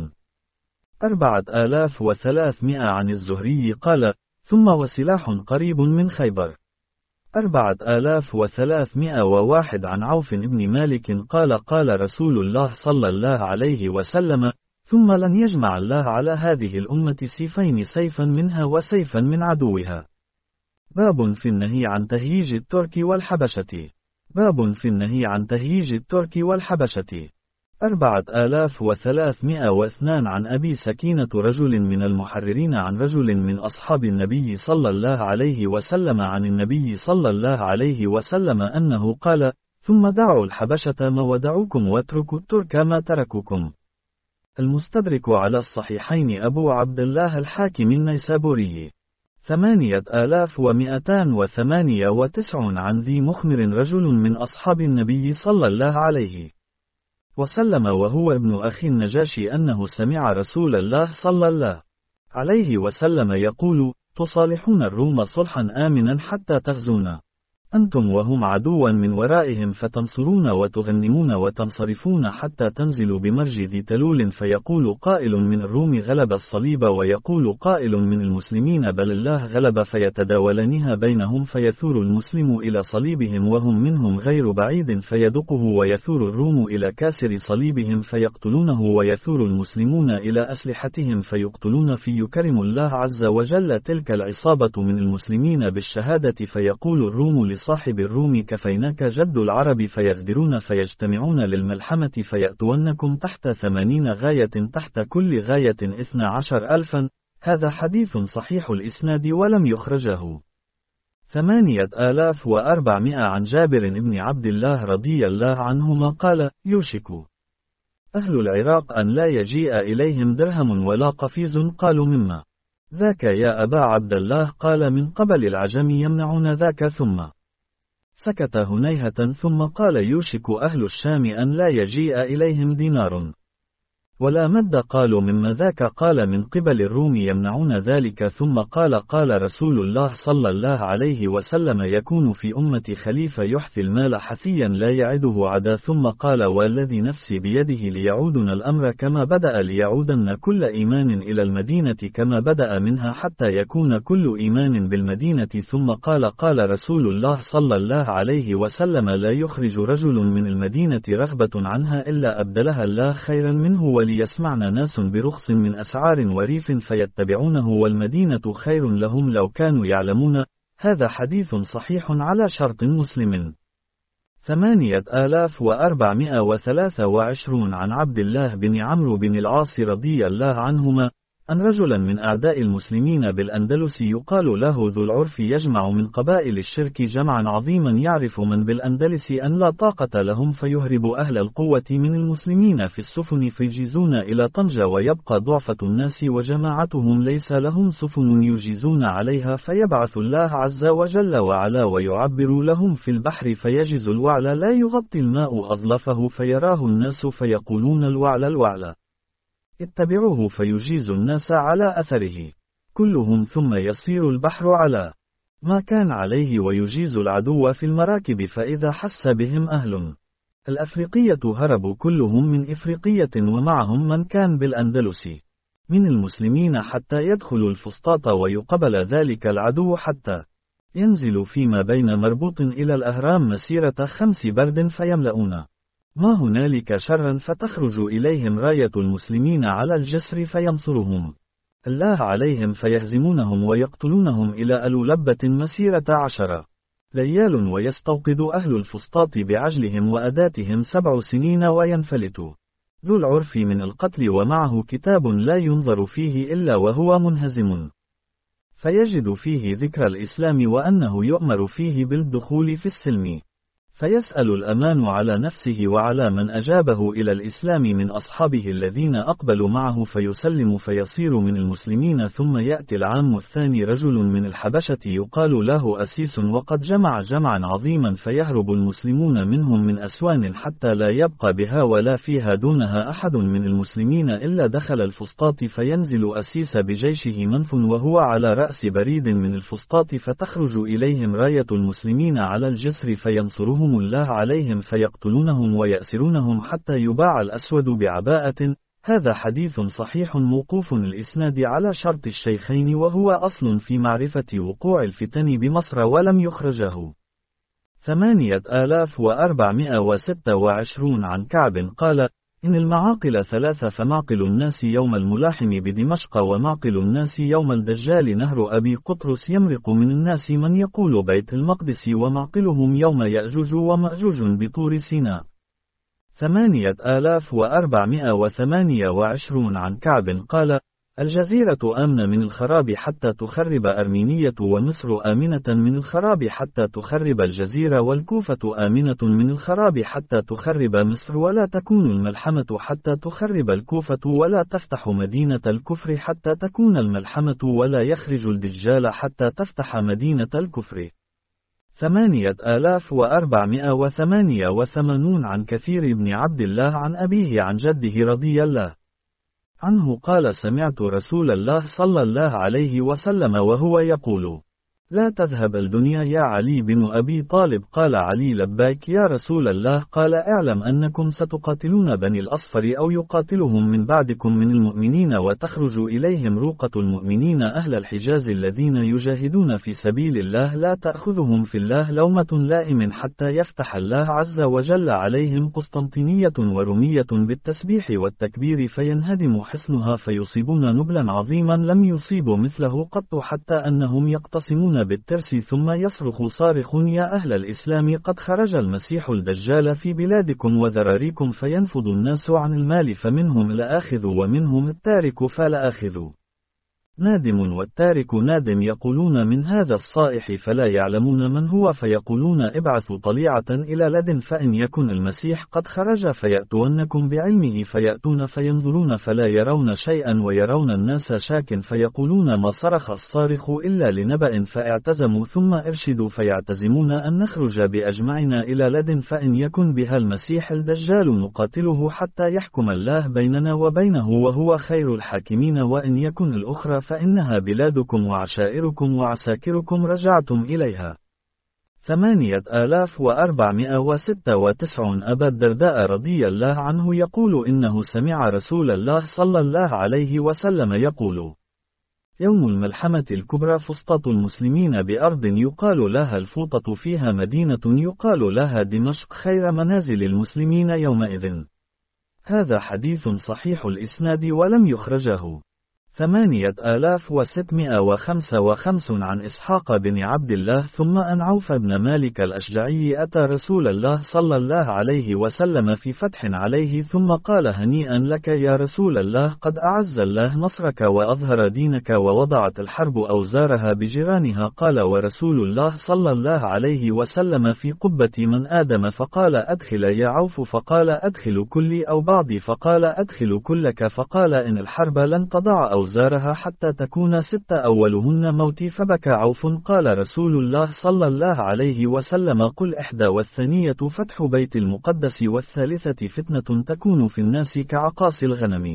أربعة آلاف وثلاثمائة عن الزهري قال ثم وسلاح قريب من خيبر. أربعة آلاف وثلاثمائة وواحد عن عوف بن مالك قال قال رسول الله صلى الله عليه وسلم ثم لن يجمع الله على هذه الأمة سيفين، سيفا منها وسيفا من عدوها. باب في النهي عن تهييج الترك والحبشة. باب في النهي عن تهييج الترك والحبشة. أربعة آلاف وثلاثمائة واثنان عن أبي سكينة رجل من المحررين عن رجل من أصحاب النبي صلى الله عليه وسلم عن النبي صلى الله عليه وسلم أنه قال: ثم دعوا الحبشة ما ودعوكم واتركوا الترك ما تركوكم. المستدرك على الصحيحين أبو عبد الله الحاكم النيسابوري. ثمانية آلاف ومئتان وثمانية وتسعون عن ذي مخمر رجل من أصحاب النبي صلى الله عليه وسلم وهو ابن أخي النجاشي أنه سمع رسول الله صلى الله عليه وسلم يقول: تصالحون الروم صلحا آمنا حتى تغزونا أنتم وهم عدوا من ورائهم فتنصرون وتغنمون وتنصرفون حتى تنزلوا بمرج ذي تلول فيقول قائل من الروم غلب الصليب ويقول قائل من المسلمين بل الله غلب فيتداولنها بينهم فيثور المسلم إلى صليبهم وهم منهم غير بعيد فيدقه ويثور الروم إلى كاسر صليبهم فيقتلونه ويثور المسلمون إلى أسلحتهم فيقتلون فيكرم الله عز وجل تلك العصابة من المسلمين بالشهادة فيقول الروم صاحب الروم كفيناك جد العرب فيغدرون فيجتمعون للملحمة فيأتونكم تحت ثمانين غاية تحت كل غاية اثنا عشر ألفا. هذا حديث صحيح الإسناد ولم يخرجه. ثمانية آلاف وأربعمائة عن جابر بن عبد الله رضي الله عنهما قال: يوشك أهل العراق أن لا يجيء إليهم درهم ولا قفيز. قالوا: مما ذاك يا أبا عبد الله؟ قال: من قبل العجم يمنعون ذاك. ثم سكت هنيهة ثم قال: يوشك أهل الشام أن لا يجيء إليهم دينار ولا مد. قالوا: مما ذاك؟ قال: من قبل الروم يمنعون ذلك. ثم قال: قال رسول الله صلى الله عليه وسلم: يكون في أمة خليفة يحثي المال حثيا لا يعده عدا. ثم قال: والذي نفسي بيده ليعودن الأمر كما بدأ ليعودن كل إيمان إلى المدينة كما بدأ منها حتى يكون كل إيمان بالمدينة. ثم قال: قال رسول الله صلى الله عليه وسلم: لا يخرج رجل من المدينة رغبة عنها إلا أبدلها الله خيرا منه ليسمعنا ناس برخص من أسعار وريف فيتبعونه والمدينة خير لهم لو كانوا يعلمون. هذا حديث صحيح على شرط مسلم. ثمانية آلاف وأربعمائة وثلاثة وعشرون عن عبد الله بن عمرو بن العاص رضي الله عنهما أن رجلا من أعداء المسلمين بالأندلس يقال له ذو العرف يجمع من قبائل الشرك جمعا عظيما يعرف من بالأندلس أن لا طاقة لهم فيهرب أهل القوة من المسلمين في السفن فيجيزون إلى طنجة ويبقى ضعفة الناس وجماعتهم ليس لهم سفن يجيزون عليها فيبعث الله عز وجل وعلا ويعبر لهم في البحر فيجز الوعل لا يغطي الماء أظلفه فيراه الناس فيقولون الوعل الوعل اتبعوه فيجيز الناس على أثره كلهم ثم يصير البحر على ما كان عليه ويجيز العدو في المراكب فإذا حس بهم أهل الأفريقية هربوا كلهم من إفريقية ومعهم من كان بالأندلس من المسلمين حتى يدخلوا الفسطاط ويقبل ذلك العدو حتى ينزل فيما بين مربوط إلى الأهرام مسيرة خمس برد فيملؤون ما هنالك شرا فتخرج إليهم راية المسلمين على الجسر فينصرهم الله عليهم فيهزمونهم ويقتلونهم إلى ألولبة مسيرة عشر ليال ويستوقد أهل الفسطاط بعجلهم وأداتهم سبع سنين وينفلت ذو العرف من القتل ومعه كتاب لا ينظر فيه إلا وهو منهزم فيجد فيه ذكر الإسلام وأنه يؤمر فيه بالدخول في السلم فيسأل الأمان على نفسه وعلى من أجابه إلى الإسلام من أصحابه الذين أقبلوا معه فيسلم فيصير من المسلمين. ثم يأتي العام الثاني رجل من الحبشة يقال له أسيس وقد جمع جمعا عظيما فيهرب المسلمون منهم من أسوان حتى لا يبقى بها ولا فيها دونها أحد من المسلمين إلا دخل الفسطاط فينزل أسيس بجيشه منف وهو على رأس بريد من الفسطاط فتخرج إليهم راية المسلمين على الجسر فينصرهم الله عليهم فيقتلونهم ويأسرونهم حتى يباع الأسود بعباءة. هذا حديث صحيح موقوف الإسناد على شرط الشيخين وهو أصل في معرفة وقوع الفتن بمصر ولم يخرجه. ثمانية آلاف وأربعمائة وستة وعشرون عن كعب قال: إن المعاقل ثلاثة، فمعقل الناس يوم الملاحم بدمشق، ومعقل الناس يوم الدجال نهر أبي قطرس، يمرق من الناس من يقول بيت المقدس، ومعقلهم يوم يأجوج ومأجوج بطور سيناء. ثمانية آلاف وأربعمائة وثمانية وعشرون عن كعب قال: الجزيرة آمنة من الخراب حتى تخرب أرمينية، ومصر آمنة من الخراب حتى تخرب الجزيرة، والكوفة آمنة من الخراب حتى تخرب مصر، ولا تكون الملحمة حتى تخرب الكوفة، ولا تفتح مدينة الكفر حتى تكون الملحمة، ولا يخرج الدجال حتى تفتح مدينة الكفر. ثمانية آلاف وأربعمائة وثمانية وثمانون عن كثير بن عبد الله عن أبيه عن جده رضي الله عنه قال: سمعت رسول الله صلى الله عليه وسلم وهو يقول: لا تذهب الدنيا يا علي بن أبي طالب. قال علي: لبيك يا رسول الله. قال: اعلم أنكم ستقاتلون بني الأصفر أو يقاتلهم من بعدكم من المؤمنين، وتخرج إليهم روقة المؤمنين أهل الحجاز الذين يجاهدون في سبيل الله، لا تأخذهم في الله لومة لائم حتى يفتح الله عز وجل عليهم قسطنطينية ورمية بالتسبيح والتكبير، فينهدم حصنها، فيصيبون نبلا عظيما لم يصيبوا مثله قط، حتى أنهم يقتسمون بالترس، ثم يصرخ صارخ: يا أهل الإسلام، قد خرج المسيح الدجال في بلادكم وذراريكم، فينفض الناس عن المال، فمنهم الآخذ ومنهم التارك، فالآخذ نادم والتارك نادم، يقولون من هذا الصائح فلا يعلمون من هو، فيقولون: ابعثوا طليعة إلى لد، فإن يكن المسيح قد خرج فيأتونكم بعلمه، فيأتون فينظرون فلا يرون شيئا، ويرون الناس شاك، فيقولون: ما صرخ الصارخ إلا لنبأ، فاعتزموا، ثم ارشدوا، فيعتزمون أن نخرج بأجمعنا إلى لد، فإن يكن بها المسيح الدجال نقاتله حتى يحكم الله بيننا وبينه، وهو خير الحاكمين، وإن يكن الأخرى فإنها بلادكم وعشائركم وعساكركم رجعتم إليها. ثمانية آلاف وأربعمائة وستة وتسعون أبا الدرداء رضي الله عنه يقول: إنه سمع رسول الله صلى الله عليه وسلم يقول: يوم الملحمة الكبرى فسطاط المسلمين بأرض يقال لها الفوطة، فيها مدينة يقال لها دمشق، خير منازل المسلمين يومئذ. هذا حديث صحيح الإسناد ولم يخرجه. ثمانية آلاف وستمائة وخمسة وخمسون عن إسحاق بن عبد الله ثم أن عوف بن مالك الأشجعي أتى رسول الله صلى الله عليه وسلم في فتح عليه، ثم قال: هنيئا لك يا رسول الله، قد أعز الله نصرك وأظهر دينك، ووضعت الحرب أوزارها بجيرانها. قال: ورسول الله صلى الله عليه وسلم في قبة من آدم، فقال: أدخل يا عوف، فقال: أدخل كلي أو بعضي، فقال: أدخل كلك، فقال: إن الحرب لن تضع أوزارها حتى تكون ست، أولهن موتي. فبكى عوف. قال رسول الله صلى الله عليه وسلم: قل إحدى، والثانية فتح بيت المقدس، والثالثة فتنة تكون في الناس كعقاص الغنم،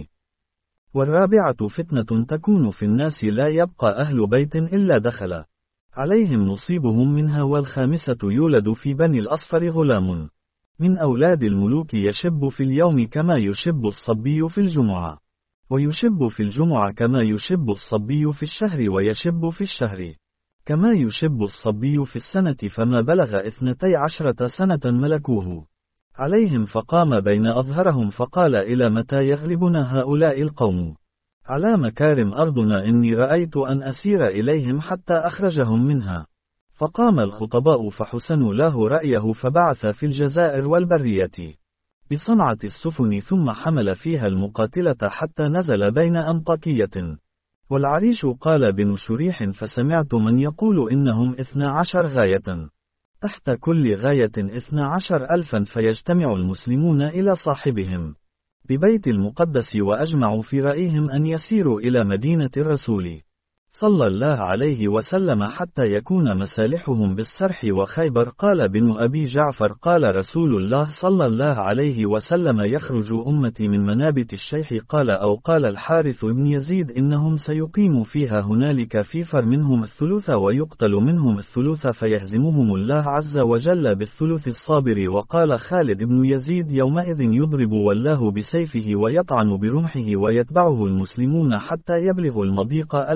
والرابعة فتنة تكون في الناس لا يبقى أهل بيت إلا دخل عليهم نصيبهم منها، والخامسة يولد في بني الأصفر غلام من أولاد الملوك يشب في اليوم كما يشب الصبي في الجمعة، ويشب في الجمعة كما يشب الصبي في الشهر، ويشب في الشهر كما يشب الصبي في السنة، فما بلغ اثنتي عشرة سنة ملكوه عليهم، فقام بين أظهرهم فقال: إلى متى يغلبنا هؤلاء القوم على مكارم أرضنا؟ إني رأيت أن أسير إليهم حتى أخرجهم منها. فقام الخطباء فحسنوا له رأيه، فبعث في الجزائر والبرية بصنعة السفن، ثم حمل فيها المقاتلة حتى نزل بين أنطاكية والعريش. قال بن شريح: فسمعت من يقول إنهم اثنا عشر غاية، تحت كل غاية اثنا عشر ألفا، فيجتمع المسلمون إلى صاحبهم ببيت المقدس، وأجمعوا في رأيهم أن يسيروا إلى مدينة الرسول صلى الله عليه وسلم حتى يكون مسالحهم بالسرح وخيبر. قال بن أبي جعفر: قال رسول الله صلى الله عليه وسلم: يخرج أمتي من منابت الشيح. قال أو قال الحارث بن يزيد: إنهم سيقيم فيها هنالك فيفر منهم الثلث ويقتل منهم الثلث، فيهزمهم الله عز وجل بالثلث الصابر. وقال خالد بن يزيد: يومئذ يضرب والله بسيفه ويطعن برمحه، ويتبعه المسلمون حتى يبلغ المضيق الذي ثم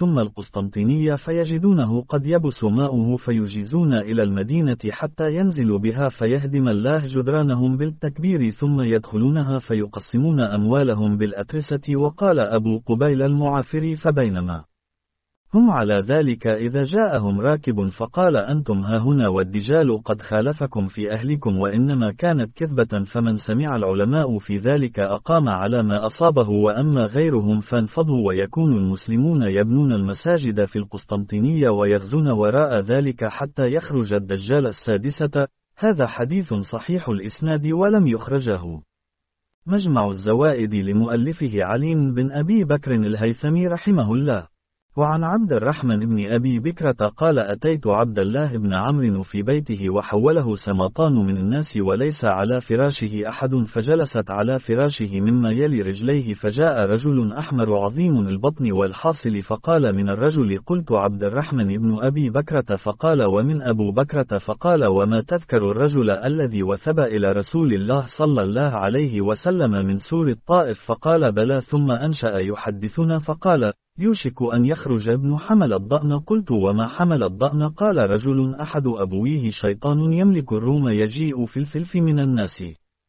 ثم القسطنطينية فيجدونه قد يبس ماؤه فيجيزون إلى المدينة حتى ينزلوا بها فيهدم الله جدرانهم بالتكبير ثم يدخلونها فيقسمون أموالهم بالأترسة. وقال أبو قبيل المعافري فبينما هم على ذلك إذا جاءهم راكب فقال أنتم هاهنا والدجال قد خالفكم في أهلكم وإنما كانت كذبة. فمن سمع العلماء في ذلك أقام على ما أصابه وأما غيرهم فانفضوا ويكون المسلمون يبنون المساجد في القسطنطينية ويغزون وراء ذلك حتى يخرج الدجال السادسة. هذا حديث صحيح الإسناد ولم يخرجه مجمع الزوائد لمؤلفه علي بن أبي بكر الهيثمي رحمه الله. وعن عبد الرحمن بن أبي بكرة قال أتيت عبد الله بن عمرو في بيته وحوله سمطان من الناس وليس على فراشه أحد فجلست على فراشه مما يلي رجليه فجاء رجل أحمر عظيم البطن والحاصل فقال من الرجل قلت عبد الرحمن بن أبي بكرة فقال ومن أبو بكرة فقال وما تذكر الرجل الذي وثب إلى رسول الله صلى الله عليه وسلم من سور الطائف فقال بلى ثم أنشأ يحدثنا فقال يوشك أن يخرج ابن حمل الضأن قلت وما حمل الضأن قال رجل أحد أبويه شيطان يملك الروم يجيء في الفلف من الناس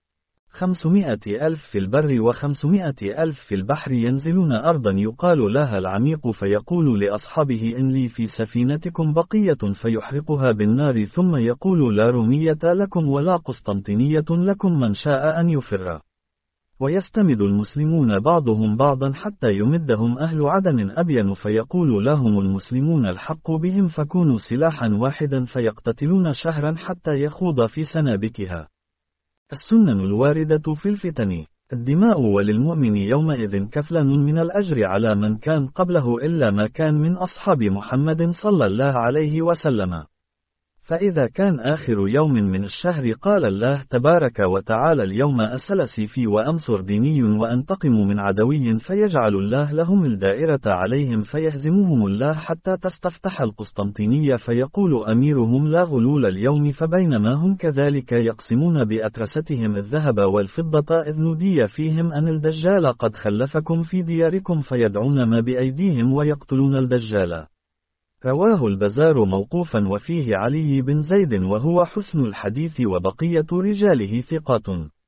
خمسمائة ألف في البر وخمسمائة ألف في البحر ينزلون أرضا يقال لها العميق فيقول لأصحابه إن لي في سفينتكم بقية فيحرقها بالنار ثم يقول لا رومية لكم ولا قسطنطينية لكم من شاء أن يفر. ويستمد المسلمون بعضهم بعضا حتى يمدهم أهل عدن أبين فيقول لهم المسلمون الحق بهم فكونوا سلاحا واحدا فيقتتلون شهرا حتى يخوض في سنابكها. السنن الواردة في الفتن. الدماء وللمؤمن يومئذ كفلان من الأجر على من كان قبله إلا ما كان من أصحاب محمد صلى الله عليه وسلم. فإذا كان آخر يوم من الشهر قال الله تبارك وتعالى اليوم أسل سيفي وأنصر ديني وأنتقم من عدوي فيجعل الله لهم الدائرة عليهم فيهزمهم الله حتى تستفتح القسطنطينية فيقول أميرهم لا غلول اليوم فبينما هم كذلك يقسمون بأترستهم الذهب والفضة إذ نودي فيهم أن الدجال قد خلفكم في دياركم فيدعون ما بأيديهم ويقتلون الدجال. رواه البزار موقوفا وفيه علي بن زيد وهو حسن الحديث وبقية رجاله ثقات.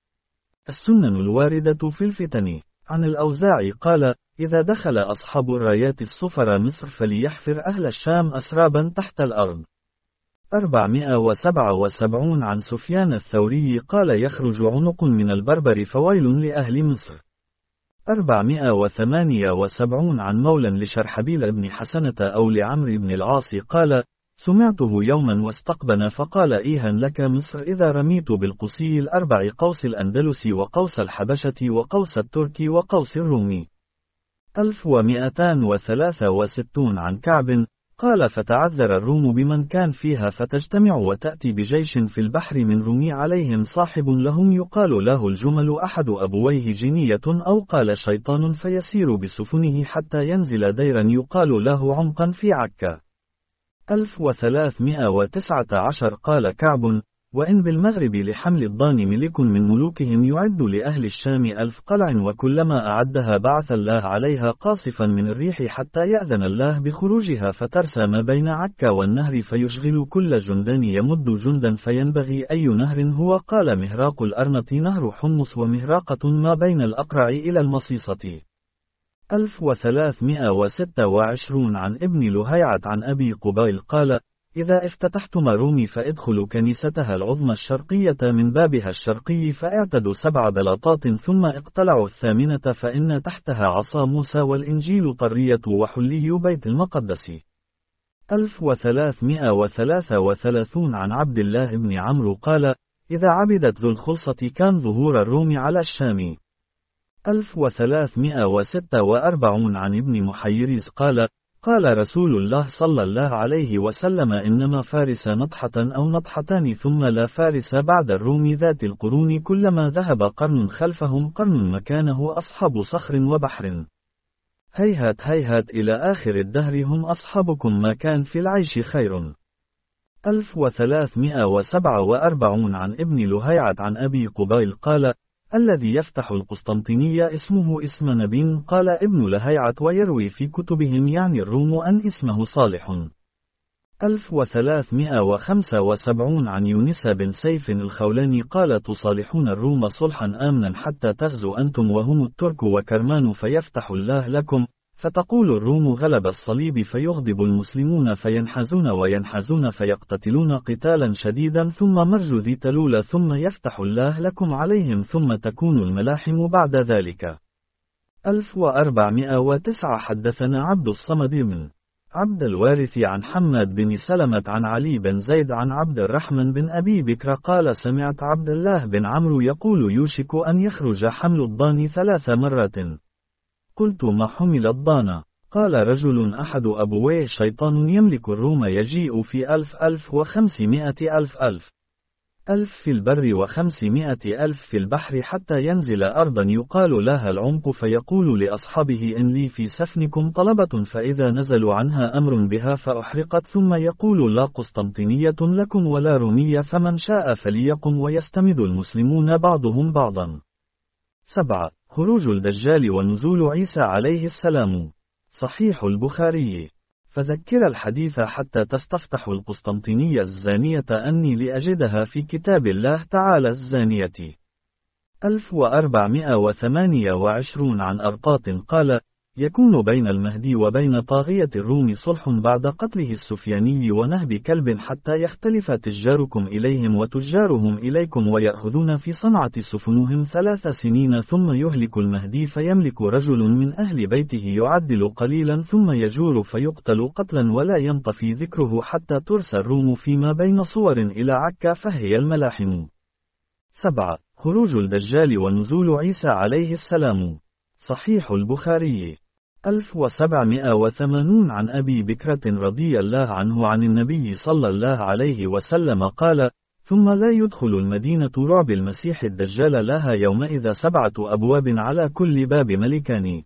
السنن الواردة في الفتن. عن الأوزاعي قال إذا دخل أصحاب الرايات الصفر مصر فليحفر أهل الشام أسرابا تحت الأرض. أربعمائة وسبعة وسبعين عن سفيان الثوري قال يخرج عنق من البربر فويل لأهل مصر. أربعمائة وثمانية وسبعين عن مولى لشرحبيل بن حسنة أو لعمرو بن العاص قال سمعته يوما واستقبنا فقال إيها لك مصر إذا رميت بالقصي الأربع قوس الأندلس وقوس الحبشة وقوس الترك وقوس الرومي. ألف ومئتان وثلاثة وستون عن كعب قال فتعذر الروم بمن كان فيها فتجتمع وتأتي بجيش في البحر من رومي عليهم صاحب لهم يقال له الجمل أحد أبويه جنية أو قال شيطان فيسير بسفنه حتى ينزل ديرا يقال له عمقا في عكا. ألف وثلاثمائة وتسعة عشر قال كعب وإن بالمغرب لحمل الضان ملك من ملوكهم يعد لأهل الشام ألف قلع وكلما أعدها بعث الله عليها قاصفا من الريح حتى يأذن الله بخروجها فترسى ما بين عكا والنهر فيشغل كل جندان يمد جندا فينبغي أي نهر هو قال مهراق الأرنط نهر حمص ومهراقة ما بين الأقرع إلى المصيصة. ألف وثلاثمائة وستة وعشرين عن ابن لهيعة عن أبي قبيل قال إذا افتتحتم رومي فادخلوا كنيستها العظمى الشرقية من بابها الشرقي فاعتدوا سبع بلاطات ثم اقتلعوا الثامنة فإن تحتها عصا موسى والإنجيل طرية وحلي بيت المقدس. ألف وثلاثمائة وثلاثة وثلاثين عن عبد الله بن عمرو قال إذا عبدت ذو الخلصة كان ظهور الروم على الشام. ألف وثلاثمائة وستة وأربعين عن ابن محيريز قال قال رسول الله صلى الله عليه وسلم إنما فارس نطحة أو نطحتان ثم لا فارس بعد الروم ذات القرون كلما ذهب قرن خلفهم قرن مكانه أصحاب صخر وبحر. هيهات هيهات إلى آخر الدهر هم أصحابكم ما كان في العيش خير. ألف وثلاثمائة وسبعة وأربعين عن ابن لهيعة عن أبي قبيل قال الذي يفتح القسطنطينية اسمه اسم نبي، قال ابن لهيعة، ويروي في كتبهم يعني الروم أن اسمه صالح. ألف وثلاثمائة وخمسة وسبعين عن يونس بن سيف الخولاني قال: تصالحون الروم صلحا آمنا حتى تغزوا أنتم وهم الترك وكرمان فيفتح الله لكم، فتقول الروم غلب الصليب فيغضب المسلمون فينحزون وينحزون فيقتتلون قتالا شديدا ثم مرج ذي تلول ثم يفتح الله لكم عليهم ثم تكون الملاحم بعد ذلك. ألف وأربعمائة وتسعة حدثنا عبد الصمد بن عبد الوارث عن حماد بن سلمة عن علي بن زيد عن عبد الرحمن بن أبي بكر قال: سمعت عبد الله بن عمرو يقول: يوشك أن يخرج حمل الضان ثلاث مرات. قلت: ما حمل الضان؟ قال: رجل أحد أبويه شيطان يملك الروم يجيء في ألف ألف وخمسمائة ألف ألف ألف في البر وخمسمائة ألف في البحر حتى ينزل أرضا يقال لها العمق فيقول لأصحابه: إن لي في سفنكم طلبة، فإذا نزلوا عنها أمر بها فأحرقت، ثم يقول: لا قسطنطينية لكم ولا رومية، فمن شاء فليقم، ويستمد المسلمون بعضهم بعضا. سبعة. خروج الدجال ونزول عيسى عليه السلام. صحيح البخاري. فذكر الحديث حتى تستفتح القسطنطينية الزانية أني لأجدها في كتاب الله تعالى الزانية. ألف وأربعمائة وثمانية وعشرون عن أرطاط قال: يكون بين المهدي وبين طاغية الروم صلح بعد قتله السفياني ونهب كلب حتى يختلف تجاركم إليهم وتجارهم إليكم ويأخذون في صنعة سفنهم ثلاث سنين ثم يهلك المهدي فيملك رجل من أهل بيته يعدل قليلا ثم يجور فيقتل قتلا ولا ينطفي ذكره حتى ترسى الروم فيما بين صور إلى عكا فهي الملاحم. سبعة. خروج الدجال ونزول عيسى عليه السلام. صحيح البخاري. ألف وسبعمائة وثمانين عن أبي بكرة رضي الله عنه عن النبي صلى الله عليه وسلم قال: ثم لا يدخل المدينة رعب المسيح الدجال لها يومئذ سبعة أبواب على كل باب ملكان.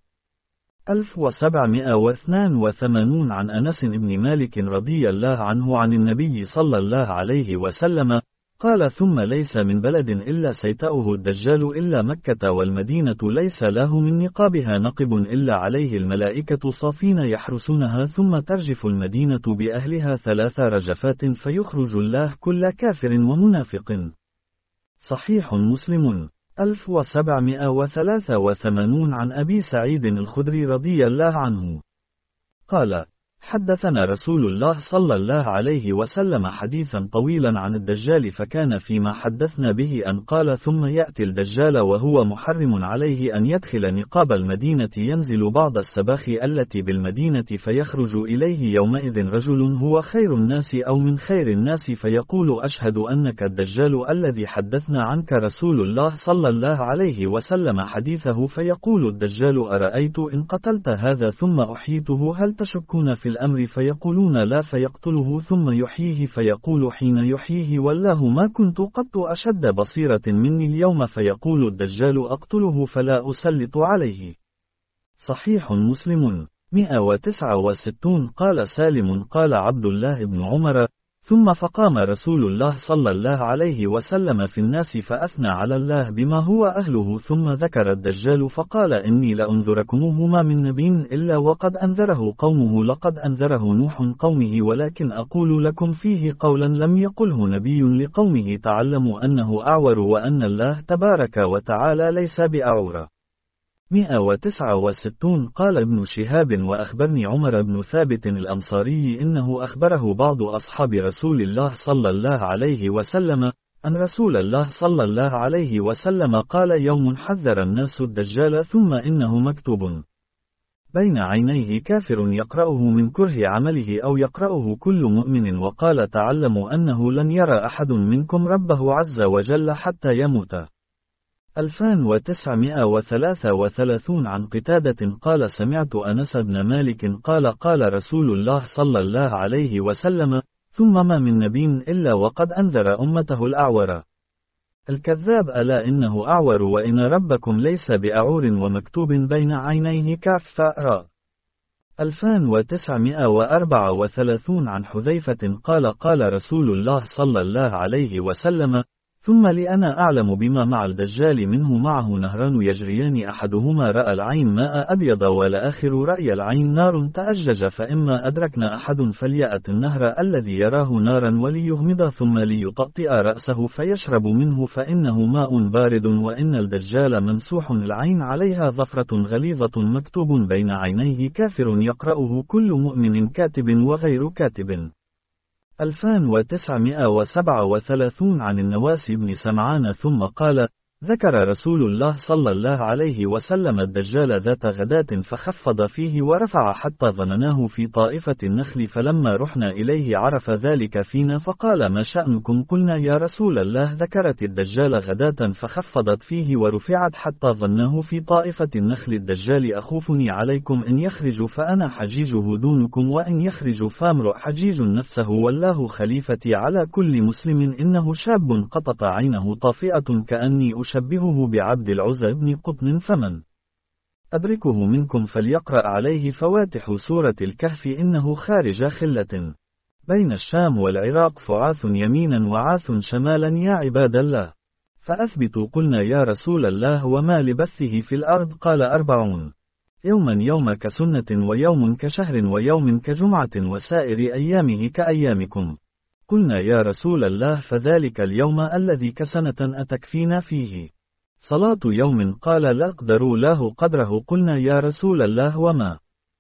ألف وسبعمائة واثنين وثمانين عن أنس بن مالك رضي الله عنه عن النبي صلى الله عليه وسلم قال: ثم ليس من بلد إلا سيتأه الدجال إلا مكة، والمدينة ليس له من نقابها نقب إلا عليه الملائكة صافين يحرسونها، ثم ترجف المدينة بأهلها ثلاث رجفات فيخرج الله كل كافر ومنافق. صحيح مسلم. ألف وسبعمائة وثلاثة وثمانين عن أبي سعيد الخدري رضي الله عنه قال: حدثنا رسول الله صلى الله عليه وسلم حديثا طويلا عن الدجال، فكان فيما حدثنا به أن قال: ثم يأتي الدجال وهو محرم عليه أن يدخل نقاب المدينة، ينزل بعض السباخ التي بالمدينة فيخرج إليه يومئذ رجل هو خير الناس أو من خير الناس فيقول: أشهد أنك الدجال الذي حدثنا عنك رسول الله صلى الله عليه وسلم حديثه، فيقول الدجال: أرأيت إن قتلت هذا ثم أحييته هل تشكون في الأمر؟ فيقولون لا، فيقتله ثم يحييه، فيقول حين يحييه: والله ما كنت قط أشد بصيرة مني اليوم، فيقول الدجال: أقتله فلا أسلط عليه. صحيح مسلم. مئة وتسعة وستون قال سالم قال عبد الله بن عمر: ثم فقام رسول الله صلى الله عليه وسلم في الناس فأثنى على الله بما هو أهله، ثم ذكر الدجال فقال: إني لأنذركموه ما من نبي إلا وقد أنذره قومه، لقد أنذره نوح قومه، ولكن أقول لكم فيه قولا لم يقله نبي لقومه: تعلموا أنه أعور وأن الله تبارك وتعالى ليس بأعور. مئة وتسعة وستون قال ابن شهاب: وأخبرني عمر بن ثابت الأنصاري إنه أخبره بعض أصحاب رسول الله صلى الله عليه وسلم أن رسول الله صلى الله عليه وسلم قال: يوم حذر الناس الدجال، ثم إنه مكتوب بين عينيه كافر يقرأه من كره عمله أو يقرأه كل مؤمن، وقال: تعلموا أنه لن يرى أحد منكم ربه عز وجل حتى يموت. ألفان وتسعمائة وثلاثة وثلاثون عن قتادة قال: سمعت أنس بن مالك قال: قال رسول الله صلى الله عليه وسلم: ثم ما من نبي إلا وقد أنذر أمته الأعور. الكذاب ألا إنه أعور، وإن ربكم ليس بأعور ومكتوب بين عينيه كاف فاء راء. ألفان وتسعمائة وأربعة وثلاثون عن حذيفة قال: قال رسول الله صلى الله عليه وسلم: ثم لأنا أعلم بما مع الدجال منه معه نهران يجريان أحدهما رأى العين ماء أبيض والآخر رأي العين نار تأجج فإما أدركنا أحد فليأت النهر الذي يراه نارا وليغمض ثم ليطأطئ رأسه فيشرب منه فإنه ماء بارد وإن الدجال ممسوح العين عليها ظفرة غليظة مكتوب بين عينيه كافر يقرأه كل مؤمن كاتب وغير كاتب. ألفان وتسعمائة وسبعة وثلاثين عن النواس بن سمعان ثم قال: ذكر رسول الله صلى الله عليه وسلم الدجال ذات غداة فخفض فيه ورفع حتى ظنناه في طائفة النخل فلما رحنا إليه عرف ذلك فينا فقال: ما شأنكم؟ قلنا: يا رسول الله ذكرت الدجال غداة فخفضت فيه ورفعت حتى ظناه في طائفة النخل. الدجال أخوفني عليكم إن يخرج فأنا حجيجه دونكم وإن يخرج فامرؤ حجيج نفسه والله خليفتي على كل مسلم. إنه شاب قطط عينه طافئة كأني أشبهه بعبد العزى بن قطن فمن أدركه منكم فليقرأ عليه فواتح سورة الكهف إنه خارج خلة بين الشام والعراق فعاث يمينا وعاث شمالا يا عباد الله فأثبتوا. قلنا: يا رسول الله وما لبثه في الأرض؟ قال: أربعون يوما، يوم كسنة ويوم كشهر ويوم كجمعة وسائر أيامه كأيامكم. قلنا: يا رسول الله فذلك اليوم الذي كسنة أتكفينا فيه صلاة يوم؟ قال: لا أقدر له قدره. قلنا: يا رسول الله وما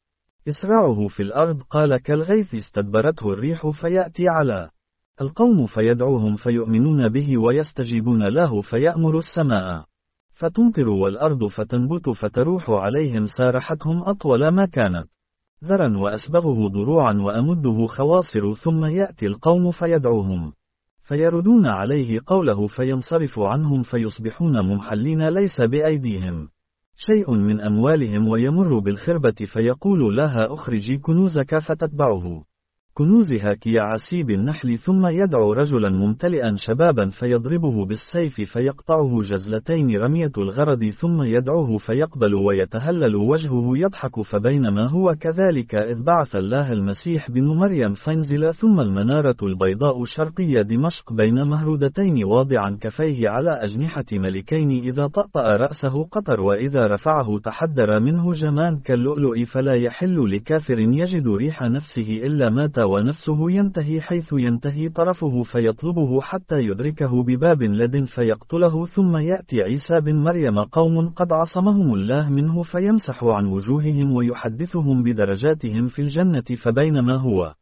إسراعه في الأرض؟ قال: كالغيث استدبرته الريح فيأتي على القوم فيدعوهم فيؤمنون به ويستجيبون له فيأمر السماء فتمطر والأرض فتنبت فتروح عليهم سارحتهم أطول ما كانت ذرا وأسبغه ضروعا وأمده خواصر ثم يأتي القوم فيدعوهم فيردون عليه قوله فينصرف عنهم فيصبحون ممحلين ليس بأيديهم شيء من أموالهم ويمر بالخربة فيقول لها أخرجي كنوزك فتتبعه كنوزها كيعسيب النحل ثم يدعو رجلا ممتلئا شبابا فيضربه بالسيف فيقطعه جزلتين رمية الغرض ثم يدعوه فيقبل ويتهلل وجهه يضحك. فبينما هو كذلك إذ بعث الله المسيح بن مريم فانزل ثم المنارة البيضاء شرقية دمشق بين مهرودتين واضعا كفيه على أجنحة ملكين إذا طأطأ رأسه قطر وإذا رفعه تحدر منه جمان كاللؤلؤ فلا يحل لكافر يجد ريح نفسه إلا مات ونفسه ينتهي حيث ينتهي طرفه فيطلبه حتى يدركه بباب لد فيقتله. ثم يأتي عيسى بن مريم قوم قد عصمهم الله منه فيمسح عن وجوههم ويحدثهم بدرجاتهم في الجنة. فبينما هو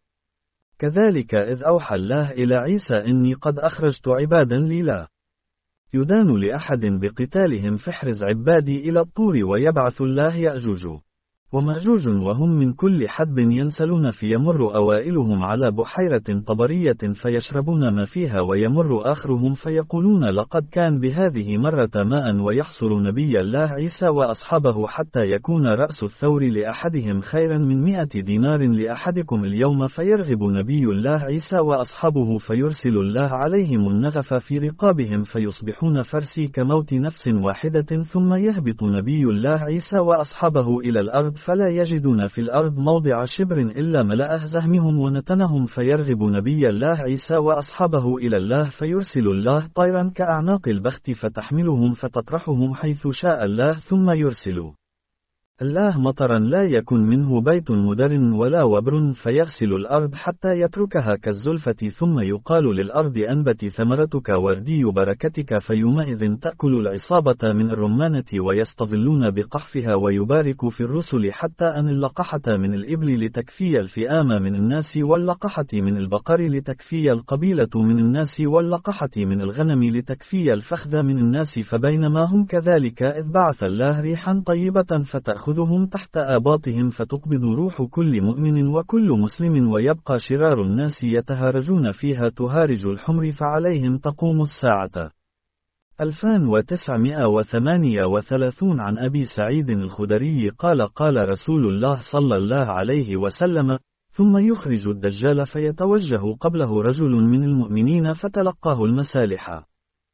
كذلك إذ أوحى الله إلى عيسى إني قد أخرجت عبادا لي لا يدان لأحد بقتالهم فاحرز عبادي إلى الطور ويبعث الله يأجوج ومأجوج وهم من كل حدب ينسلون فيمر أوائلهم على بحيرة طبرية فيشربون ما فيها ويمر آخرهم فيقولون لقد كان بهذه مرة ماء ويحصر نبي الله عيسى وأصحابه حتى يكون رأس الثور لأحدهم خيرا من مئة دينار لأحدكم اليوم فيرغب نبي الله عيسى وأصحابه فيرسل الله عليهم النغف في رقابهم فيصبحون فرسي كموت نفس واحدة ثم يهبط نبي الله عيسى وأصحابه إلى الأرض فلا يجدون في الأرض موضع شبر إلا ملأه زهمهم ونتنهم فيرغب نبي الله عيسى وأصحابه إلى الله فيرسل الله طيرا كأعناق البخت فتحملهم فتطرحهم حيث شاء الله ثم يرسل الله مطرا لا يكن منه بيت مدر ولا وبر فيغسل الأرض حتى يتركها كالزلفة ثم يقال للأرض أنبت ثمرتك وردي بركتك فيومئذ تأكل العصابة من الرمانة ويستظلون بقحفها ويبارك في الرسل حتى أن اللقحة من الإبل لتكفي الفئام من الناس واللقحة من البقر لتكفي القبيلة من الناس واللقحة من الغنم لتكفي الفخذ من الناس. فبينما هم كذلك إذ بعث الله ريحا طيبة فتأخذ خذهم تحت آباطهم فتقبض روح كل مؤمن وكل مسلم ويبقى شرار الناس يتهارجون فيها تهارج الحمر فعليهم تقوم الساعة. ألفان وتسعمائة وثمانية وثلاثين عن أبي سعيد الخدري قال قال رسول الله صلى الله عليه وسلم ثم يخرج الدجال فيتوجه قبله رجل من المؤمنين فتلقاه المسالح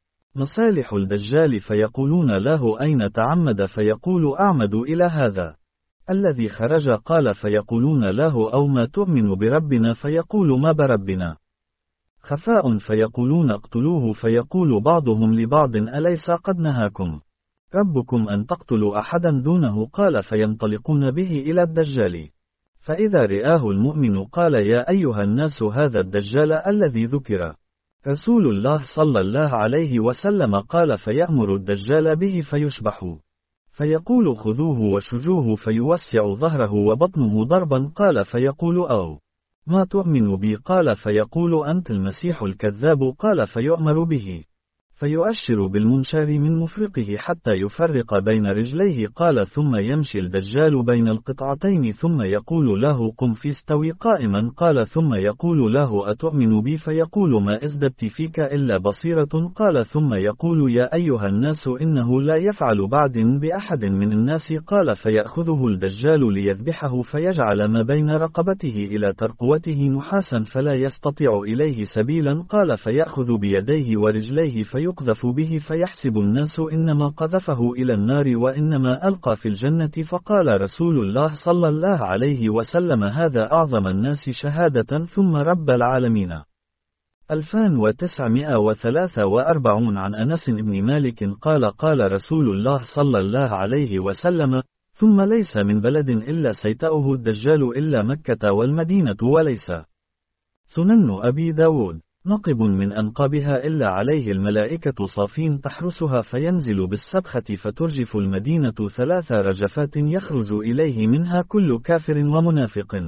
مصالح الدجال فيقولون له أين تعمد فيقول أعمد إلى هذا الذي خرج قال فيقولون له أو ما تؤمن بربنا فيقول ما بربنا خفاء فيقولون اقتلوه فيقول بعضهم لبعض أليس قد نهاكم ربكم أن تقتلوا أحدا دونه قال فينطلقون به إلى الدجال فإذا رآه المؤمن قال يا أيها الناس هذا الدجال الذي ذكر رسول الله صلى الله عليه وسلم قال فيأمر الدجال به فيشبح فيقول خذوه وشجوه فيوسع ظهره وبطنه ضربا قال فيقول أو ما تؤمن بي قال فيقول أنت المسيح الكذاب قال فيؤمر به فيؤشر بالمنشار من مفرقه حتى يفرق بين رجليه قال ثم يمشي الدجال بين القطعتين ثم يقول له قم فاستوي قائما قال ثم يقول له أتؤمن بي فيقول ما ازددت فيك إلا بصيرة قال ثم يقول يا أيها الناس إنه لا يفعل بعد بأحد من الناس قال فيأخذه الدجال ليذبحه فيجعل ما بين رقبته إلى ترقوته نحاسا فلا يستطيع إليه سبيلا قال فيأخذ بيديه ورجليه في يقذف به فيحسب الناس إنما قذفه إلى النار وإنما ألقى في الجنة فقال رسول الله صلى الله عليه وسلم هذا أعظم الناس شهادة ثم رب العالمين. ألفان وتسعمائة وثلاثة وأربعين عن أنس بن مالك قال قال رسول الله صلى الله عليه وسلم ثم ليس من بلد إلا سيتأه الدجال إلا مكة والمدينة وليس سنن أبي داود نقب من أنقابها إلا عليه الملائكة صافين تحرسها فينزل بالسبخة فترجف المدينة ثلاث رجفات يخرج إليه منها كل كافر ومنافق.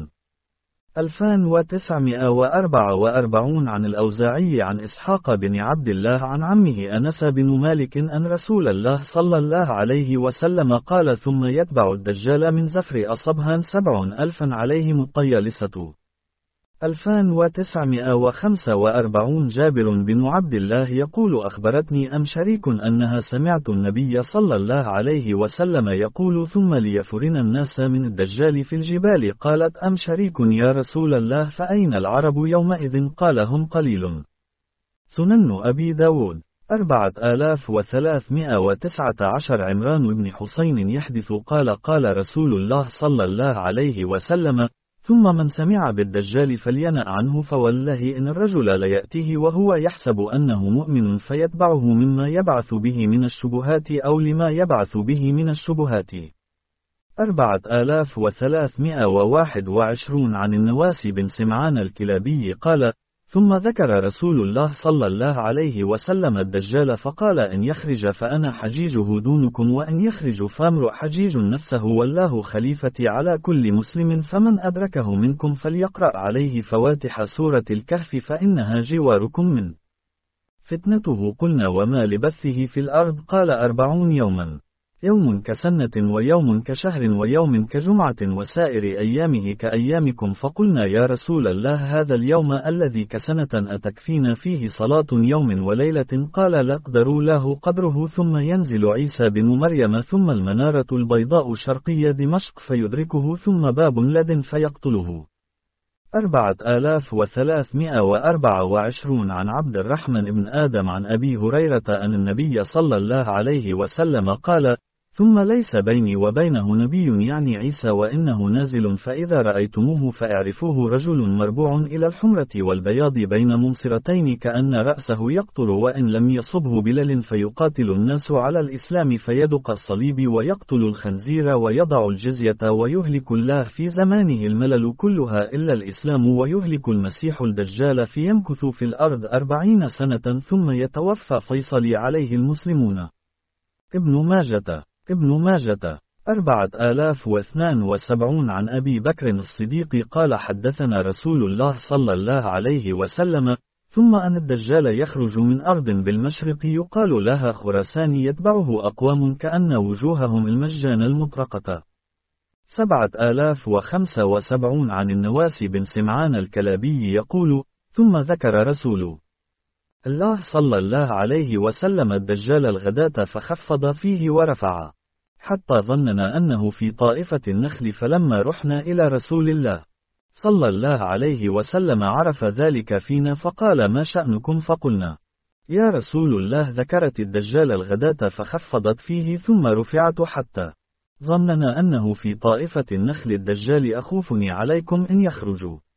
ألفان وتسعمائة وأربعة وأربعين عن الأوزاعي عن إسحاق بن عبد الله عن عمه أنس بن مالك أن رسول الله صلى الله عليه وسلم قال ثم يتبع الدجال من زفر أصبهان سبع ألفا عليهم الطيالسة. ألفان وتسعمائة وخمسة وأربعين جابر بن عبد الله يقول أخبرتني أم شريك أنها سمعت النبي صلى الله عليه وسلم يقول ثم ليفرن الناس من الدجال في الجبال قالت أم شريك يا رسول الله فأين العرب يومئذ قال هم قليل. سنن أبي داود أربعة آلاف وثلاثمائة وتسعة عشر عمران بن حسين يحدث قال قال رسول الله صلى الله عليه وسلم ثم من سمع بالدجال فلينأ عنه فوالله إن الرجل ليأتيه وهو يحسب أنه مؤمن فيتبعه مما يبعث به من الشبهات أو لما يبعث به من الشبهات. أربعة آلاف وثلاثمائة وواحد وعشرون عن النواس بن سمعان الكلابي قال ثم ذكر رسول الله صلى الله عليه وسلم الدجال فقال إن يخرج فأنا حجيجه دونكم وإن يخرج فامرؤ حجيج نفسه والله خليفتي على كل مسلم فمن أدركه منكم فليقرأ عليه فواتح سورة الكهف فإنها جواركم من فتنته قلنا وما لبثه في الأرض قال أربعون يوما يوم كسنة ويوم كشهر ويوم كجمعة وسائر أيامه كأيامكم فقلنا يا رسول الله هذا اليوم الذي كسنة أتكفينا فيه صلاة يوم وليلة قال لا قدر له قدره ثم ينزل عيسى بن مريم ثم المنارة البيضاء شرقي دمشق فيدركه ثم باب لد فيقتله. أربعة آلاف وثلاثمائة وأربعة وعشرون عن عبد الرحمن بن آدم عن أبي هريرة أن النبي صلى الله عليه وسلم قال ثم ليس بيني وبينه نبي يعني عيسى وإنه نازل فإذا رأيتموه فاعرفوه رجل مربوع إلى الحمرة والبياض بين ممصرتين كأن رأسه يقطر وإن لم يصبه بلل فيقاتل الناس على الإسلام فيدق الصليب ويقتل الخنزير ويضع الجزية ويهلك الله في زمانه الملل كلها إلا الإسلام ويهلك المسيح الدجال فيمكث في الأرض أربعين سنة ثم يتوفى فيصلي عليه المسلمون. ابن ماجة ابن ماجة أربعة آلاف واثنان وسبعون عن أبي بكر الصديق قال حدثنا رسول الله صلى الله عليه وسلم ثم أن الدجال يخرج من أرض بالمشرق يقال لها خراسان يتبعه أقوام كأن وجوههم المجان المطرقة. سبعة آلاف وخمسة وسبعون عن النواس بن سمعان الكلابي يقول ثم ذكر رسول الله صلى الله عليه وسلم الدجال الغداة فخفض فيه ورفع حتى ظننا أنه في طائفة النخل فلما رحنا إلى رسول الله صلى الله عليه وسلم عرف ذلك فينا فقال ما شأنكم فقلنا يا رسول الله ذكرت الدجال الغداة فخفضت فيه ثم رفعت حتى ظننا أنه في طائفة النخل الدجال أخوفني عليكم إن يخرجوا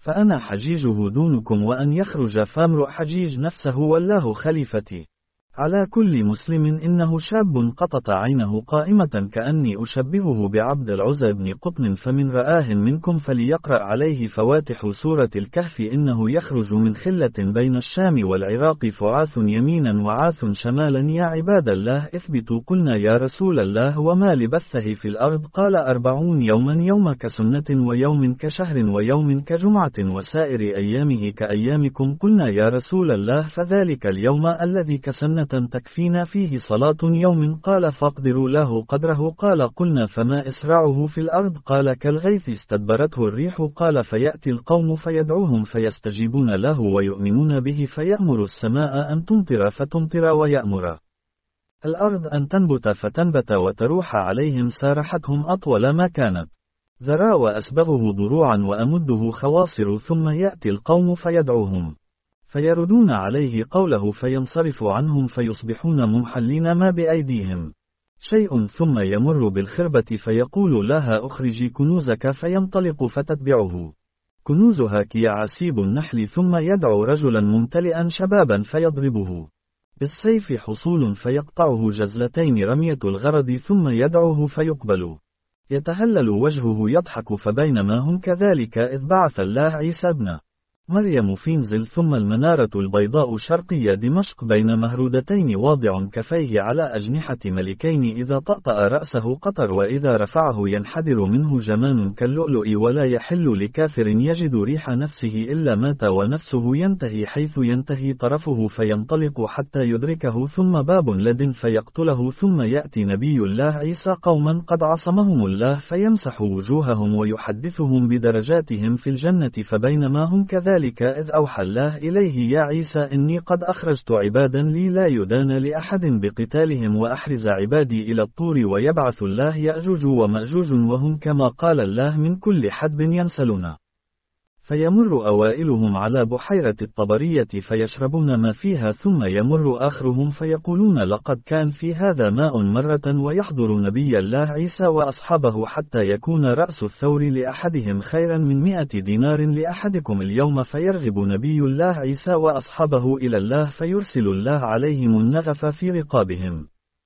فأنا حجيجه دونكم، وأن يخرج فامرؤ حجيج نفسه والله خليفتي على كل مسلم. إنه شاب قطط عينه قائمة كأني أشبهه بعبد العزى بن قطن، فمن رآه منكم فليقرأ عليه فواتح سورة الكهف. إنه يخرج من خلة بين الشام والعراق، فعاث يمينا وعاث شمالا. يا عباد الله اثبتوا. قلنا يا رسول الله وما لبثه في الأرض؟ قال أربعون يوما، يوم كسنة ويوم كشهر ويوم كجمعة وسائر أيامه كأيامكم. قلنا يا رسول الله فذلك اليوم الذي كسنة تكفينا فيه صلاة يوم؟ قال فاقدروا له قدره. قال قلنا فما إسرعه في الأرض؟ قال كالغيث استدبرته الريح. قال فيأتي القوم فيدعوهم فيستجيبون له ويؤمنون به، فيأمر السماء أن تمطر فتمطر، ويأمر الأرض أن تنبت فتنبت، وتروح عليهم سارحتهم أطول ما كانت ذرا، وأسبغه ضروعا وأمده خواصر. ثم يأتي القوم فيدعوهم فيردون عليه قوله فينصرف عنهم، فيصبحون ممحلين ما بأيديهم شيء. ثم يمر بالخربة فيقول لها أخرجي كنوزك، فينطلق فتتبعه كنوزها كيعاسيب النحل. ثم يدعو رجلا ممتلئا شبابا فيضربه بالسيف حصول فيقطعه جزلتين رمية الغرض. ثم يدعوه فيقبل يتهلل وجهه يضحك. فبينما هم كذلك إذ بعث الله عيسى ابن مريم في نزل. ثم المنارة البيضاء شرقية دمشق بين مهرودتين، واضع كفيه على أجنحة ملكين. إذا طأطأ رأسه قطر، وإذا رفعه ينحدر منه جمان كاللؤلؤ. ولا يحل لكافر يجد ريح نفسه إلا مات، ونفسه ينتهي حيث ينتهي طرفه فينطلق حتى يدركه. ثم باب لد فيقتله. ثم يأتي نبي الله عيسى قوما قد عصمهم الله، فيمسح وجوههم ويحدثهم بدرجاتهم في الجنة. فبينما هم كذلك إذ أوحى الله إليه يا عيسى إني قد أخرجت عبادا لي لا يدان لأحد بقتالهم، وأحرز عبادي إلى الطور، ويبعث الله يأجوج ومأجوج، وهم كما قال الله من كل حدب ينسلون. فيمر أوائلهم على بحيرة الطبرية فيشربون ما فيها، ثم يمر آخرهم فيقولون لقد كان في هذا ماء مرة. ويحضر نبي الله عيسى وأصحابه حتى يكون رأس الثور لأحدهم خيرا من مئة دينار لأحدكم اليوم. فيرغب نبي الله عيسى وأصحابه إلى الله، فيرسل الله عليهم النغف في رقابهم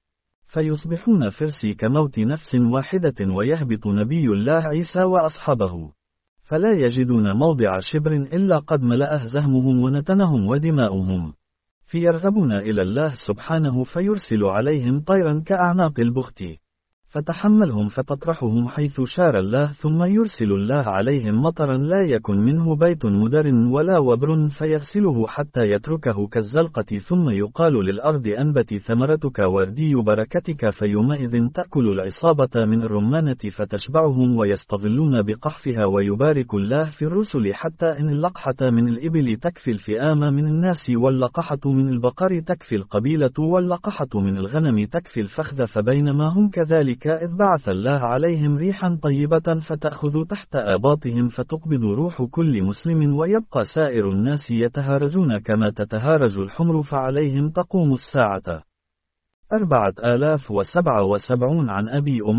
فيصبحون فرسي كموت نفس واحدة. ويهبط نبي الله عيسى وأصحابه فلا يجدون موضع شبر إلا قد ملأه زهمهم ونتنهم ودماؤهم، فيرغبون إلى الله سبحانه فيرسل عليهم طيرا كأعناق البخت فتحملهم فتطرحهم حيث شار الله. ثم يرسل الله عليهم مطرا لا يكن منه بيت مدر ولا وبر، فيغسله حتى يتركه كالزلقة. ثم يقال للأرض أنبت ثمرتك وردي بركتك، فيومئذ تأكل العصابة من الرمانة فتشبعهم ويستظلون بقحفها. ويبارك الله في الرسل حتى إن اللقحة من الإبل تكفي الفئام من الناس، واللقحة من البقر تكفي القبيلة، واللقحة من الغنم تكفي الفخذ. فبينما هم كذلك إذ بعث الله عليهم ريحا طيبة فتأخذ تحت آباطهم، فتقبض روح كل مسلم، ويبقى سائر الناس يتهارجون كما تتهارج الحمر، فعليهم تقوم الساعة. أربعة آلاف وسبعة وسبعون. عن أبي أم